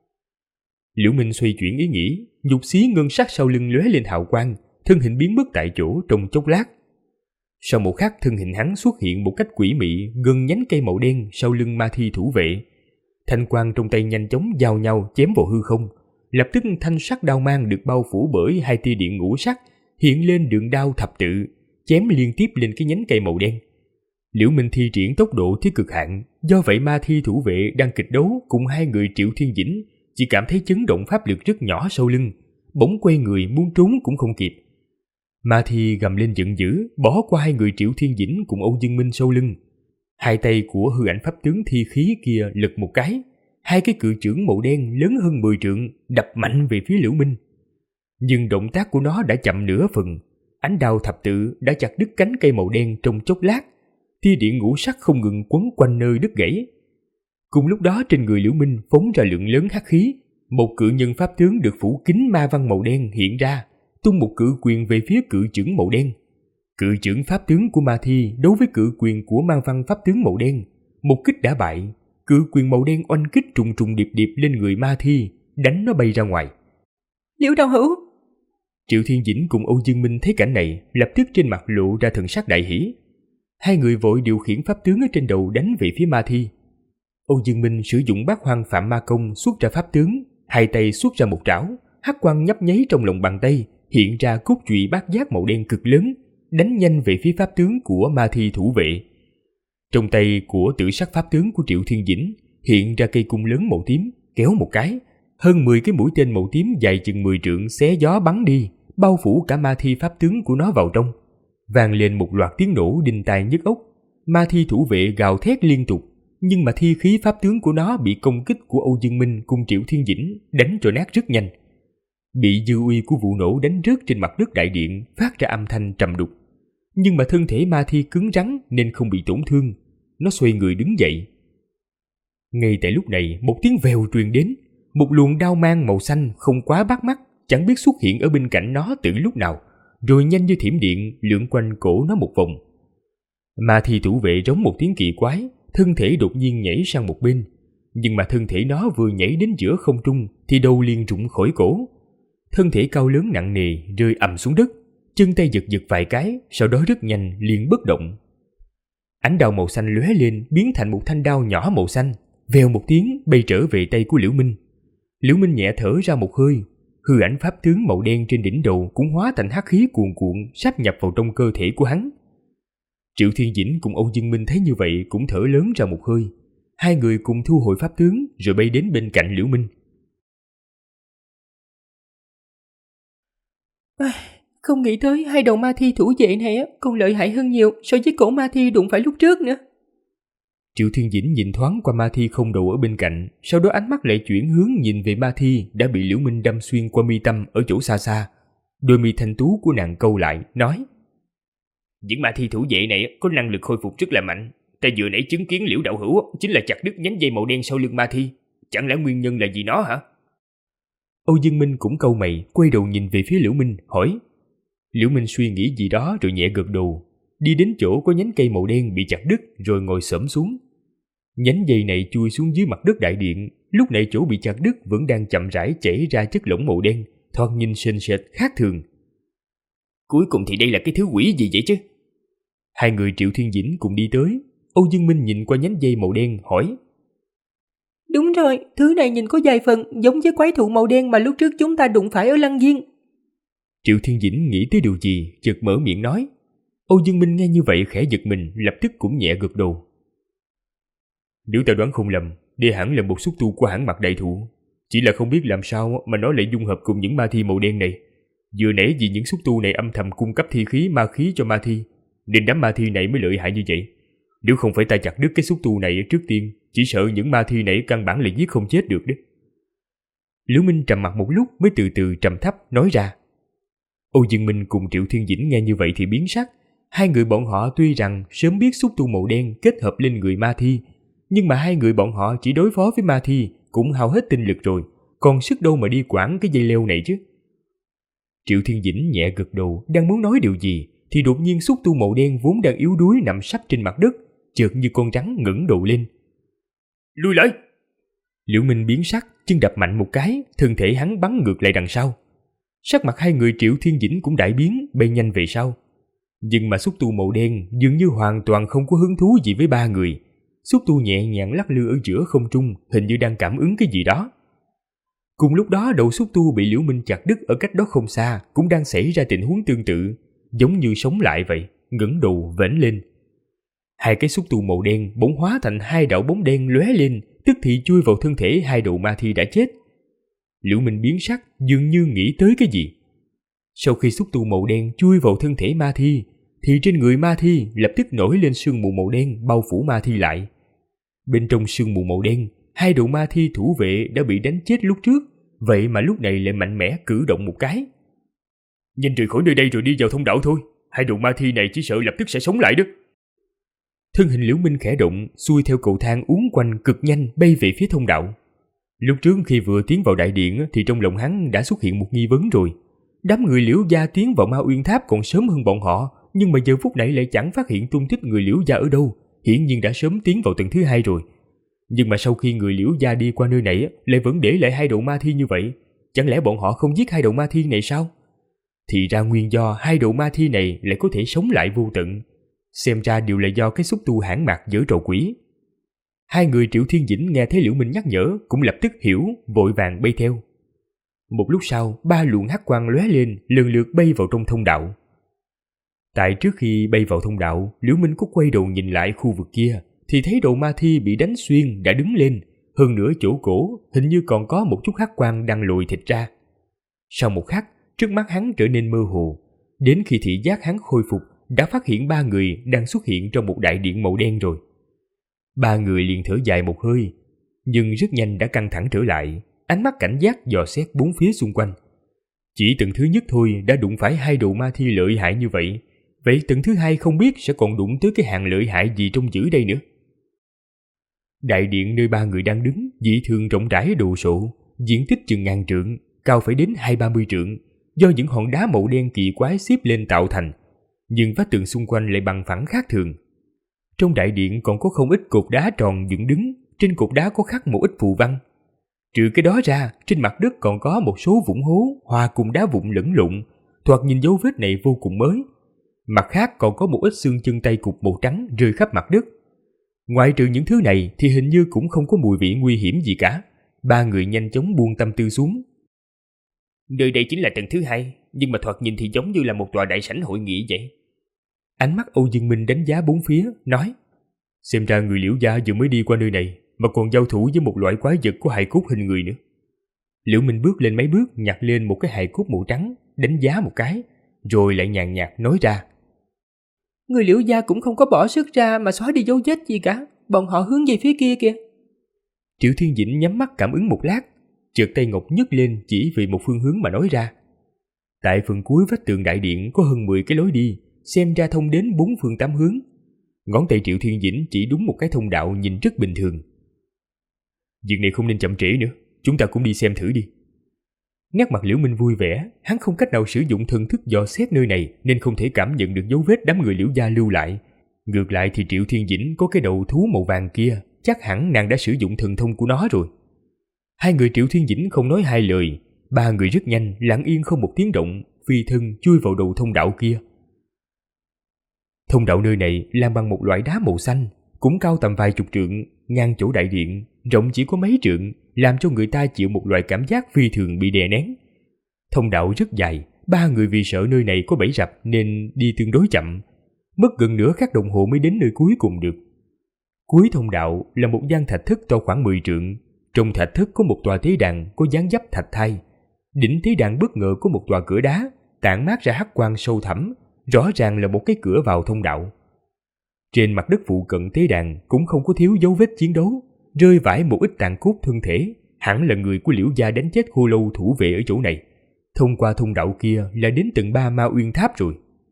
Liễu Minh xoay chuyển ý nghĩ, nhục xí ngân sắc sau lưng lóe lên hào quang, thân hình biến mất tại chỗ trong chốc lát. Sau một khắc, thân hình hắn xuất hiện một cách quỷ mị gần nhánh cây màu đen sau lưng Ma Thi thủ vệ. Thanh quang trong tay nhanh chóng giao nhau chém vào hư không, lập tức thanh sắc đao mang được bao phủ bởi hai tia điện ngũ sắc, hiện lên đường đao thập tự, chém liên tiếp lên cái nhánh cây màu đen. Liễu Minh thi triển tốc độ tới cực hạn, do vậy Ma Thi thủ vệ đang kịch đấu cùng hai người Triệu Thiên Dĩnh chỉ cảm thấy chấn động pháp lực rất nhỏ sau lưng, bỗng quay người muốn trốn cũng không kịp. Ma Thi gầm lên giận dữ, bỏ qua hai người Triệu Thiên Dĩnh cùng Âu Dương Minh sau lưng. Hai tay của hư ảnh pháp tướng thi khí kia lật một cái, hai cái cự chưởng màu đen lớn hơn 10 trượng đập mạnh về phía Liễu Minh. Nhưng động tác của nó đã chậm nửa phần, ánh đao thập tự đã chặt đứt cánh cây màu đen trong chốc lát, tia điện ngũ sắc không ngừng quấn quanh nơi đứt gãy. Cùng lúc đó trên người Liễu Minh phóng ra lượng lớn hắc khí, một cự nhân pháp tướng được phủ kín ma văn màu đen hiện ra, tung một cự quyền về phía cự chưởng màu đen. Cự chưởng pháp tướng của Ma Thi đối với cự quyền của ma văn pháp tướng màu đen, một kích đã bại, cự quyền màu đen oanh kích trùng trùng điệp điệp lên người Ma Thi, đánh nó bay ra ngoài. Liễu đạo hữu! Triệu Thiên Dĩnh cùng Âu Dương Minh thấy cảnh này, lập tức trên mặt lộ ra thần sắc đại hỉ. Hai người vội điều khiển pháp tướng ở trên đầu đánh về phía Ma Thi. Âu Dương Minh sử dụng Bát Hoang Phạm Ma Công xuất ra pháp tướng, hai tay xuất ra một trảo, hắc quang nhấp nháy trong lòng bàn tay, hiện ra cốt trụy bát giác màu đen cực lớn, đánh nhanh về phía pháp tướng của Ma Thi thủ vệ. Trong tay của tử sắc pháp tướng của Triệu Thiên Dĩnh hiện ra cây cung lớn màu tím, kéo một cái, hơn 10 cái mũi tên màu tím dài chừng 10 trượng xé gió bắn đi, bao phủ cả Ma Thi pháp tướng của nó vào trong. Vang lên một loạt tiếng nổ đinh tai nhức óc. Ma Thi thủ vệ gào thét liên tục, nhưng mà thi khí pháp tướng của nó bị công kích của Âu Dương Minh cùng Triệu Thiên Dĩnh đánh cho nát rất nhanh. Bị dư uy của vụ nổ đánh rớt trên mặt đất đại điện, phát ra âm thanh trầm đục. Nhưng mà thân thể Ma Thi cứng rắn nên không bị tổn thương. Nó xoay người đứng dậy. Ngay tại lúc này, một tiếng vèo truyền đến, một luồng đao mang màu xanh không quá bắt mắt, chẳng biết xuất hiện ở bên cạnh nó từ lúc nào, rồi nhanh như thiểm điện lượn quanh cổ nó một vòng. Ma Thi thủ vệ rống một tiếng kỳ quái, thân thể đột nhiên nhảy sang một bên, nhưng mà thân thể nó vừa nhảy đến giữa không trung thì đầu liền rụng khỏi cổ. Thân thể cao lớn nặng nề rơi ầm xuống đất, chân tay giật giật vài cái, sau đó rất nhanh liền bất động. Ánh đao màu xanh lóe lên biến thành một thanh đao nhỏ màu xanh, vèo một tiếng bay trở về tay của Liễu Minh. Liễu Minh nhẹ thở ra một hơi, hư ảnh pháp tướng màu đen trên đỉnh đầu cũng hóa thành hắc khí cuồn cuộn sáp nhập vào trong cơ thể của hắn. Triệu Thiên Dĩnh cùng Âu Dương Minh thấy như vậy cũng thở lớn ra một hơi. hai người cùng thu hồi pháp tướng rồi bay đến bên cạnh Liễu Minh. Không nghĩ tới hai đầu ma thi thủ vệ này còn lợi hại hơn nhiều so với cổ ma thi đụng phải lúc trước nữa. Triệu Thiên Dĩnh nhìn thoáng qua ma thi không đầu ở bên cạnh, sau đó ánh mắt lại chuyển hướng nhìn về ma thi đã bị Liễu Minh đâm xuyên qua mi tâm ở chỗ xa xa. Đôi mi thanh tú của nàng câu lại, nói: Những ma thi thủ vệ này có năng lực khôi phục rất là mạnh. Ta vừa nãy chứng kiến Liễu đạo hữu chính là chặt đứt nhánh dây màu đen sau lưng ma thi. Chẳng lẽ nguyên nhân là vì nó hả? Âu Dương Minh cũng cau mày, quay đầu nhìn về phía Liễu Minh, hỏi. Liễu Minh suy nghĩ gì đó rồi nhẹ gật đầu, đi đến chỗ có nhánh cây màu đen bị chặt đứt rồi ngồi xổm xuống. Nhánh dây này chui xuống dưới mặt đất đại điện, lúc này chỗ bị chặt đứt vẫn đang chậm rãi chảy ra chất lỏng màu đen, thoạt nhìn sền sệt khác thường. Cuối cùng thì đây là cái thứ quỷ gì vậy chứ? Hai người Triệu Thiên Dĩnh cùng đi tới. Âu Dương Minh nhìn qua nhánh dây màu đen hỏi. Đúng rồi, thứ này nhìn có vài phần giống với quái thụ màu đen mà lúc trước chúng ta đụng phải ở Lăng Viên. Triệu Thiên Dĩnh nghĩ tới điều gì, chợt mở miệng nói. Âu Dương Minh nghe như vậy khẽ giật mình, lập tức cũng nhẹ gật đầu. Nếu ta đoán không lầm, đây hẳn là một xúc tu của hãng Mạc Đại Thụ. Chỉ là không biết làm sao mà nó lại dung hợp cùng những ma thi màu đen này. Vừa nãy vì những xúc tu này âm thầm cung cấp thi khí ma khí cho ma thi, nên đám ma thi này mới lợi hại như vậy. Nếu không phải ta chặt đứt cái xúc tu này trước tiên, chỉ sợ những ma thi này căn bản là giết không chết được đấy. Liễu Minh trầm mặt một lúc mới từ từ trầm thấp nói ra. Âu Dương Minh cùng Triệu Thiên Dĩnh nghe như vậy thì biến sắc. Hai người bọn họ tuy rằng sớm biết xúc tu màu đen kết hợp lên người ma thi, nhưng mà hai người bọn họ chỉ đối phó với ma thi cũng hao hết tinh lực rồi, còn sức đâu mà đi quản cái dây leo này chứ. Triệu Thiên Dĩnh nhẹ gật đầu, đang muốn nói điều gì thì đột nhiên xúc tu màu đen vốn đang yếu đuối nằm sắp trên mặt đất, chợt như con rắn ngẩng đầu lên. Lùi lại! Liễu Minh biến sắc, chân đập mạnh một cái, thân thể hắn bắn ngược lại đằng sau. Sắc mặt hai người Triệu Thiên Dĩnh cũng đại biến, bay nhanh về sau. Nhưng mà xúc tu màu đen dường như hoàn toàn không có hứng thú gì với ba người. Xúc tu nhẹ nhàng lắc lư ở giữa không trung, hình như đang cảm ứng cái gì đó. Cùng lúc đó đầu xúc tu bị Liễu Minh chặt đứt ở cách đó không xa cũng đang xảy ra tình huống tương tự, giống như sống lại vậy, ngẩng đầu vểnh lên. Hai cái xúc tu màu đen bỗng hóa thành hai đạo bóng đen lóe lên, tức thì chui vào thân thể hai đầu ma thi đã chết. Liễu Minh biến sắc, dường như nghĩ tới cái gì. Sau khi xúc tu màu đen chui vào thân thể ma thi, thì trên người ma thi lập tức nổi lên sương mù màu đen bao phủ ma thi lại. Bên trong sương mù màu đen, hai đầu ma thi thủ vệ đã bị đánh chết lúc trước, vậy mà lúc này lại mạnh mẽ cử động một cái. Nhanh rời khỏi nơi đây rồi đi vào thông đạo thôi, hai đầu ma thi này chỉ sợ lập tức sẽ sống lại đó. Thân hình Liễu Minh khẽ động, xuôi theo cầu thang uốn quanh cực nhanh bay về phía thông đạo. Lúc trước khi vừa tiến vào đại điện thì trong lòng hắn đã xuất hiện một nghi vấn rồi. Đám người Liễu gia tiến vào Ma Uyên Tháp còn sớm hơn bọn họ, nhưng mà giờ phút này lại chẳng phát hiện tung tích người Liễu gia ở đâu, hiển nhiên đã sớm tiến vào tầng thứ hai rồi. Nhưng mà sau khi người Liễu gia đi qua nơi này lại vẫn để lại hai đầu ma thi như vậy, chẳng lẽ bọn họ không giết hai đầu ma thi này sao? Thì ra nguyên do hai đầu ma thi này lại có thể sống lại vô tận, xem ra đều là do cái xúc tu hãng Mạc giở trò quỷ. Hai người Triệu Thiên Dĩnh nghe thấy Liễu Minh nhắc nhở cũng lập tức hiểu, vội vàng bay theo. Một lúc sau, ba luồng hắc quang lóe lên, lần lượt bay vào trong thông đạo. Tại trước khi bay vào thông đạo, Liễu Minh có quay đầu nhìn lại khu vực kia, thì thấy đầu ma thi bị đánh xuyên đã đứng lên, hơn nữa chỗ cổ hình như còn có một chút hắc quang đang lồi thịt ra. Sau một khắc, trước mắt hắn trở nên mơ hồ, đến khi thị giác hắn khôi phục, đã phát hiện ba người đang xuất hiện trong một đại điện màu đen rồi. Ba người liền thở dài một hơi, nhưng rất nhanh đã căng thẳng trở lại, ánh mắt cảnh giác dò xét bốn phía xung quanh. Chỉ tầng thứ nhất thôi đã đụng phải hai đầu ma thi lợi hại như vậy, vậy tầng thứ hai không biết sẽ còn đụng tới cái hàng lợi hại gì trong dữ đây nữa. Đại điện nơi ba người đang đứng dị thường rộng rãi đồ sộ, diện tích chừng 1000 trượng, cao phải đến 20-30 trượng, do những hòn đá màu đen kỳ quái xếp lên tạo thành, nhưng vách tường xung quanh lại bằng phẳng khác thường. Trong đại điện còn có không ít cột đá tròn dựng đứng, trên cột đá có khắc một ít phù văn. Trừ cái đó ra, trên mặt đất còn có một số vũng hố hòa cùng đá vụn lẫn lộn, thoạt nhìn dấu vết này vô cùng mới. Mặt khác còn có một ít xương chân tay cụt màu trắng rơi khắp mặt đất. Ngoại trừ những thứ này thì hình như cũng không có mùi vị nguy hiểm gì cả. Ba người nhanh chóng buông tâm tư xuống. Nơi đây chính là tầng thứ hai, nhưng mà thoạt nhìn thì giống như là một tòa đại sảnh hội nghị vậy. Ánh mắt Âu Dương Minh đánh giá bốn phía, nói: Xem ra người Liễu gia vừa mới đi qua nơi này, mà còn giao thủ với một loại quái vật có hài cốt hình người nữa. Liễu Minh bước lên mấy bước, nhặt lên một cái hài cốt màu trắng, đánh giá một cái, rồi lại nhàn nhạt nói ra. Người Liễu gia cũng không có bỏ sức ra mà xóa đi dấu vết gì cả, bọn họ hướng về phía kia kìa. Triệu Thiên Dĩnh nhắm mắt cảm ứng một lát, chợt tay ngọc nhấc lên chỉ về một phương hướng mà nói ra. Tại phần cuối vách tường đại điện có hơn 10 cái lối đi, xem ra thông đến 4 phương 8 hướng. Ngón tay Triệu Thiên Dĩnh chỉ đúng một cái thông đạo nhìn rất bình thường. Việc này không nên chậm trễ nữa, chúng ta cũng đi xem thử đi. Nét mặt Liễu Minh vui vẻ, hắn không cách nào sử dụng thần thức dò xét nơi này nên không thể cảm nhận được dấu vết đám người Liễu gia lưu lại. Ngược lại thì Triệu Thiên Dĩnh có cái đầu thú màu vàng kia, chắc hẳn nàng đã sử dụng thần thông của nó rồi. Hai người Triệu Thiên Dĩnh không nói hai lời, ba người rất nhanh, lặng yên không một tiếng động, phi thân chui vào đầu thông đạo kia. Thông đạo nơi này làm bằng một loại đá màu xanh, cũng cao tầm vài chục trượng, ngang chỗ đại điện, rộng chỉ có mấy trượng, làm cho người ta chịu một loại cảm giác phi thường bị đè nén. Thông đạo rất dài, ba người vì sợ nơi này có bẫy rập nên đi tương đối chậm, mất gần nửa khắc đồng hồ mới đến nơi cuối cùng được. Cuối thông đạo là một gian thạch thất to khoảng 10 trượng, trong thạch thất có một tòa tế đàn có dáng dấp thạch thai. Đỉnh tế đàn bất ngờ có một tòa cửa đá, tản mát ra hắc quang sâu thẳm, rõ ràng là một cái cửa vào thông đạo. Trên mặt đất phụ cận tế đàn cũng không có thiếu dấu vết chiến đấu, rơi vãi một ít tàn cốt thân thể, hẳn là người của Liễu gia đánh chết Khô Lâu thủ vệ ở chỗ này. Thông qua thông đạo kia là đến tận 3 Ma Uyên Tháp rồi.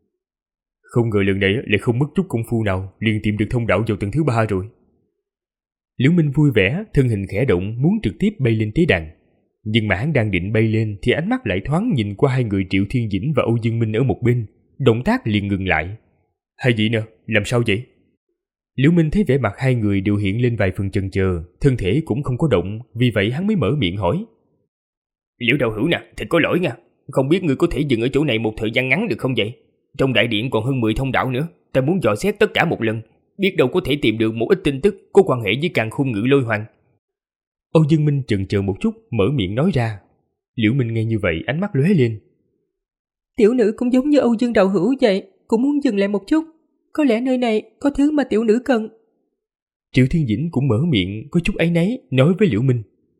Không ngờ lần này lại không mất chút công phu nào, liền tìm được thông đạo vào tầng thứ 3 rồi. Liễu Minh vui vẻ, thân hình khẽ động muốn trực tiếp bay lên tế đàn. Nhưng mà hắn đang định bay lên thì ánh mắt lại thoáng nhìn qua hai người Triệu Thiên Dĩnh và Âu Dương Minh ở một bên, động tác liền ngừng lại. Hai vị nè, làm sao vậy? Liễu Minh thấy vẻ mặt hai người đều hiện lên vài phần chần chờ, thân thể cũng không có động, vì vậy hắn mới mở miệng hỏi. Liễu đạo hữu nè, thật có lỗi nha, không biết ngươi có thể dừng ở chỗ này một thời gian ngắn được không vậy? Trong đại điện còn hơn 10 thông đạo nữa, ta muốn dò xét tất cả một lần, biết đâu có thể tìm được một ít tin tức có quan hệ với Càn Khôn Ngự Lôi Hoàng. Âu Dương Minh chần chờ một chút, mở miệng nói ra. Liễu Minh nghe như vậy, ánh mắt lóe lên. Tiểu nữ cũng giống như Âu Dương đạo hữu vậy, cũng muốn dừng lại một chút. Có lẽ nơi này có thứ mà tiểu nữ cần. Triệu Thiên Dĩnh cũng mở miệng, có chút áy náy, nói với Liễu Minh.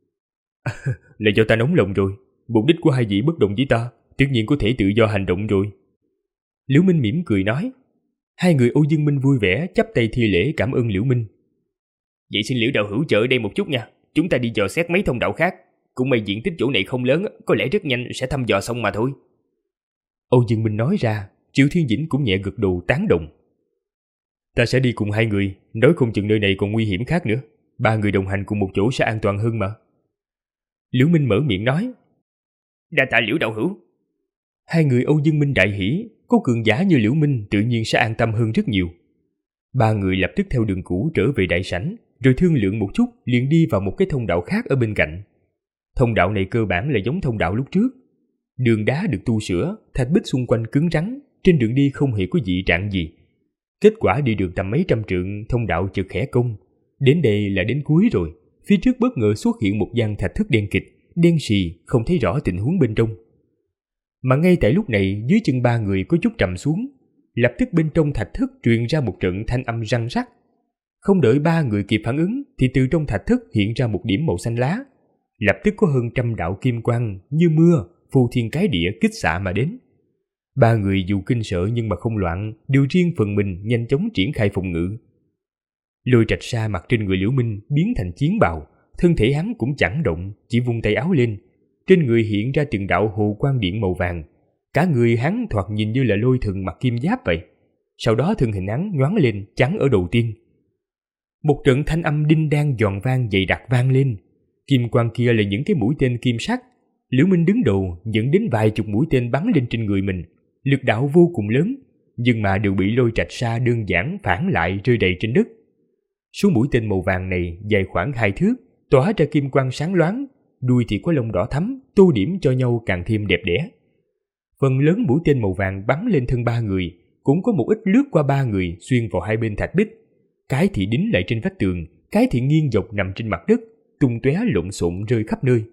Là do ta nóng lòng rồi, mục đích của hai vị bất đồng với ta, tất nhiên có thể tự do hành động rồi. Liễu Minh mỉm cười nói. Hai người Âu Dương Minh vui vẻ, chắp tay thi lễ cảm ơn Liễu Minh. Vậy xin Liễu đạo hữu chờ ở đây một chút nha, chúng ta đi dò xét mấy thông đạo khác. Cũng may diện tích chỗ này không lớn, có lẽ rất nhanh sẽ thăm dò xong mà thôi. Âu Dương Minh nói ra, Triệu Thiên Dĩnh cũng nhẹ gật đầu tán đồng. Ta sẽ đi cùng hai người, nói không chừng nơi này còn nguy hiểm khác nữa. Ba người đồng hành cùng một chỗ sẽ an toàn hơn mà. Liễu Minh mở miệng nói. Đa tạ Liễu đạo hữu. Hai người Âu Dương Minh đại hỉ, có cường giả như Liễu Minh tự nhiên sẽ an tâm hơn rất nhiều. Ba người lập tức theo đường cũ trở về đại sảnh, rồi thương lượng một chút liền đi vào một cái thông đạo khác ở bên cạnh. Thông đạo này cơ bản là giống thông đạo lúc trước. Đường đá được tu sửa, thạch bích xung quanh cứng rắn, trên đường đi không hề có dị trạng gì. Kết quả đi được tầm mấy trăm trượng, thông đạo chợt khẽ cong. Đến đây là đến cuối rồi, phía trước bất ngờ xuất hiện một gian thạch thất đen kịt, đen sì, không thấy rõ tình huống bên trong. Mà ngay tại lúc này, dưới chân ba người có chút trầm xuống, lập tức bên trong thạch thất truyền ra một trận thanh âm răng rắc. Không đợi ba người kịp phản ứng thì từ trong thạch thất hiện ra một điểm màu xanh lá, lập tức có hơn trăm đạo kim quang như mưa phô thiên cái địa kích xạ mà đến. Ba người dù kinh sợ nhưng mà không loạn, đều riêng phần mình nhanh chóng triển khai phòng ngự. Lôi Trạch Sa mặc trên người Liễu Minh biến thành chiến bào, thân thể hắn cũng chẳng động, chỉ vung tay áo lên, trên người hiện ra từng đạo hồ quang điện màu vàng, cả người hắn thoạt nhìn như là Lôi Thần mặc kim giáp vậy. Sau đó thân hình hắn nhoáng lên chắn ở đầu tiên. Một trận thanh âm đinh đang giòn vang dày đặc vang lên, kim quang kia là những cái mũi tên kim sắc. Liễu Minh đứng đầu dẫn đến vài chục mũi tên bắn lên trên người mình, lực đạo vô cùng lớn, nhưng mà đều bị Lôi Trạch Sa đơn giản phản lại rơi đầy trên đất. Số mũi tên màu vàng này dài khoảng 2 thước, tỏa ra kim quang sáng loáng, đuôi thì có lông đỏ thắm, tô điểm cho nhau càng thêm đẹp đẽ. Phần lớn mũi tên màu vàng bắn lên thân ba người, cũng có một ít lướt qua ba người xuyên vào hai bên thạch bích. Cái thì đính lại trên vách tường, cái thì nghiêng dọc nằm trên mặt đất, tung tóe lộn xộn rơi khắp nơi.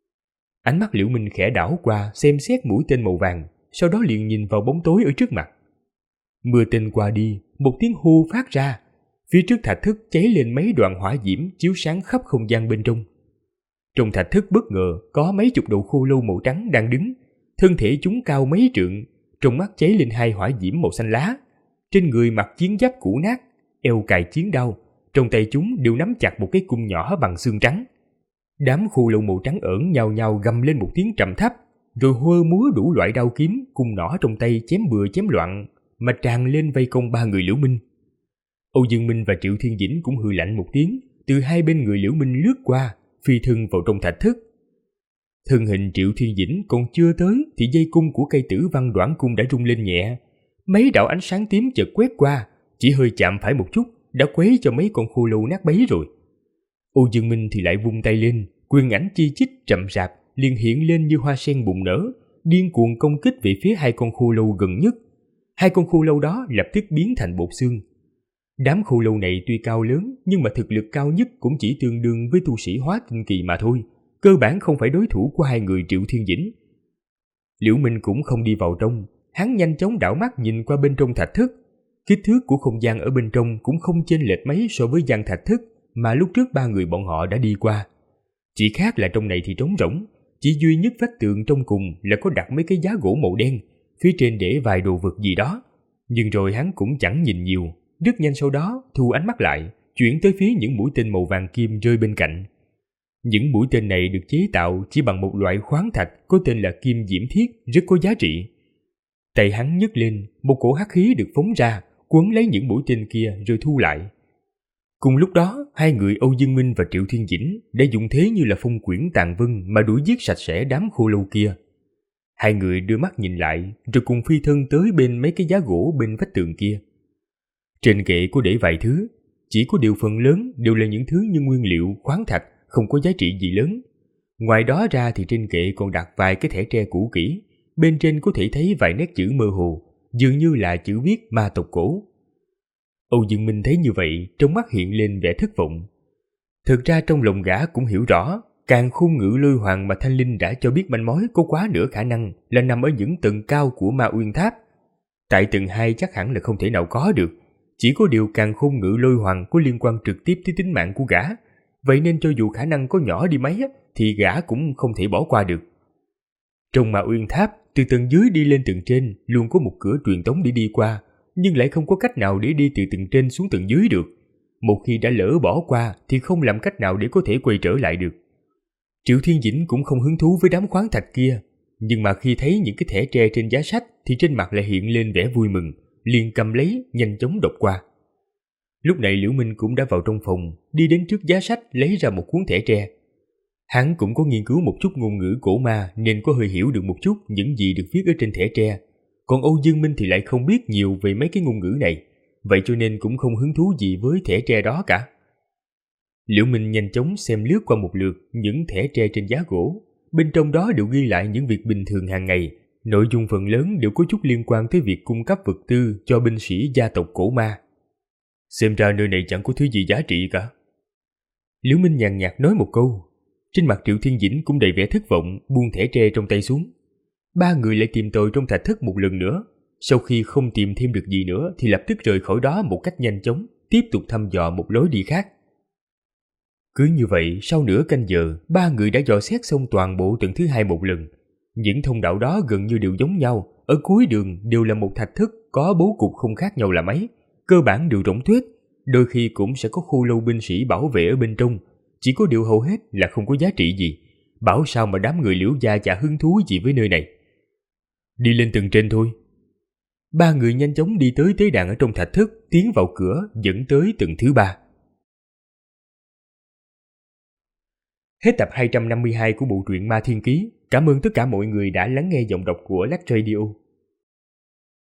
Ánh mắt Liễu Minh khẽ đảo qua xem xét mũi tên màu vàng, sau đó liền nhìn vào bóng tối ở trước mặt. Mưa tên qua đi, một tiếng hô phát ra. Phía trước thạch thất cháy lên mấy đoàn hỏa diễm chiếu sáng khắp không gian bên trong. Trong thạch thất bất ngờ có mấy chục đầu khô lâu màu trắng đang đứng, thân thể chúng cao mấy trượng, trong mắt cháy lên hai hỏa diễm màu xanh lá. Trên người mặc chiến giáp cũ nát, eo cài chiến đao, trong tay chúng đều nắm chặt một cái cung nhỏ bằng xương trắng. Đám khô lâu màu trắng ẩn nhào nhào gầm lên một tiếng trầm thấp, rồi huơ múa đủ loại đao kiếm, cung nỏ trong tay chém bừa chém loạn, mà tràn lên vây công ba người Liễu Minh. Âu Dương Minh và Triệu Thiên Dĩnh cũng hừ lạnh một tiếng, từ hai bên người Liễu Minh lướt qua, phi thân vào trong thạch thất. Thân hình Triệu Thiên Dĩnh còn chưa tới thì dây cung của cây Tử Văn Đoản cung đã rung lên nhẹ. Mấy đạo ánh sáng tím chợt quét qua, chỉ hơi chạm phải một chút đã quấy cho mấy con khô lâu nát bấy rồi. Âu Dương Minh thì lại vung tay lên, quyền ảnh chi chít chậm rạp liền hiện lên như hoa sen bùng nở, điên cuồng công kích về phía hai con khô lâu gần nhất. Hai con khô lâu đó lập tức biến thành bột xương. Đám khô lâu này tuy cao lớn nhưng mà thực lực cao nhất cũng chỉ tương đương với tu sĩ hóa tinh kỳ mà thôi, cơ bản không phải đối thủ của hai người Triệu Thiên Dĩnh. Liễu Minh cũng không đi vào trong, hắn nhanh chóng đảo mắt nhìn qua bên trong thạch thất. Kích thước của không gian ở bên trong cũng không chênh lệch mấy so với gian thạch thất mà lúc trước ba người bọn họ đã đi qua. Chỉ khác là trong này thì trống rỗng, chỉ duy nhất vách tường trong cùng là có đặt mấy cái giá gỗ màu đen, phía trên để vài đồ vật gì đó. Nhưng rồi hắn cũng chẳng nhìn nhiều, rất nhanh sau đó thu ánh mắt lại, chuyển tới phía những mũi tên màu vàng kim rơi bên cạnh. Những mũi tên này được chế tạo chỉ bằng một loại khoáng thạch có tên là kim diễm thiết, rất có giá trị. Tay hắn nhấc lên, một cổ hắc khí được phóng ra, quấn lấy những mũi tên kia rồi thu lại. Cùng lúc đó, hai người Âu Dương Minh và Triệu Thiên Dĩnh đã dùng thế như là phong quyển tàn vân mà đuổi giết sạch sẽ đám khô lâu kia. Hai người đưa mắt nhìn lại, rồi cùng phi thân tới bên mấy cái giá gỗ bên vách tường kia. Trên kệ có để vài thứ, chỉ có điều phần lớn đều là những thứ như nguyên liệu, khoáng thạch, không có giá trị gì lớn. Ngoài đó ra thì trên kệ còn đặt vài cái thẻ tre cũ kỹ, bên trên có thể thấy vài nét chữ mơ hồ, dường như là chữ viết ma tộc cổ. Âu Dương Minh thấy như vậy, trong mắt hiện lên vẻ thất vọng. Thực ra trong lòng gã cũng hiểu rõ, càng khôn ngự lôi hoàng mà Thanh Linh đã cho biết manh mối có quá nửa khả năng là nằm ở những tầng cao của Ma Uyên Tháp. Tại tầng 2 chắc hẳn là không thể nào có được, chỉ có điều càng khôn ngự lôi hoàng có liên quan trực tiếp tới tính mạng của gã, vậy nên cho dù khả năng có nhỏ đi mấy thì gã cũng không thể bỏ qua được. Trong Ma Uyên Tháp, từ tầng dưới đi lên tầng trên luôn có một cửa truyền tống để đi qua, nhưng lại không có cách nào để đi từ tầng trên xuống tầng dưới được. Một khi đã lỡ bỏ qua thì không làm cách nào để có thể quay trở lại được. Triệu Thiên Dĩnh cũng không hứng thú với đám khoáng thạch kia, nhưng mà khi thấy những cái thẻ tre trên giá sách thì trên mặt lại hiện lên vẻ vui mừng, liền cầm lấy nhanh chóng đọc qua. Lúc này Liễu Minh cũng đã vào trong phòng, đi đến trước giá sách lấy ra một cuốn thẻ tre. Hắn cũng có nghiên cứu một chút ngôn ngữ cổ ma nên có hơi hiểu được một chút những gì được viết ở trên thẻ tre. Còn Âu Dương Minh thì lại không biết nhiều về mấy cái ngôn ngữ này, vậy cho nên cũng không hứng thú gì với thẻ tre đó cả. Liễu Minh nhanh chóng xem lướt qua một lượt những thẻ tre trên giá gỗ, bên trong đó đều ghi lại những việc bình thường hàng ngày, nội dung phần lớn đều có chút liên quan tới việc cung cấp vật tư cho binh sĩ gia tộc cổ ma. Xem ra nơi này chẳng có thứ gì giá trị cả. Liễu Minh nhàn nhạt nói một câu. Trên mặt Triệu Thiên Dĩnh cũng đầy vẻ thất vọng, buông thẻ tre trong tay xuống. Ba người lại tìm tòi trong thạch thất một lần nữa. Sau khi không tìm thêm được gì nữa thì lập tức rời khỏi đó một cách nhanh chóng, tiếp tục thăm dò một lối đi khác. Cứ như vậy, sau nửa canh giờ, ba người đã dò xét xong toàn bộ tầng thứ 2 một lần. Những thông đạo đó gần như đều giống nhau, ở cuối đường đều là một thạch thất có bố cục không khác nhau là mấy, cơ bản đều rỗng tuếch, đôi khi cũng sẽ có khô lâu binh sĩ bảo vệ ở bên trong, chỉ có điều hầu hết là không có giá trị gì. Bảo sao mà đám người Liễu gia chả hứng thú gì với nơi này. Đi lên tầng trên thôi. Ba người nhanh chóng đi tới tế đàn ở trong thạch thất, tiến vào cửa dẫn tới tầng thứ 3. Hết tập 252 của bộ truyện Ma Thiên Ký. Cảm ơn tất cả mọi người đã lắng nghe giọng đọc của Lắc Radio.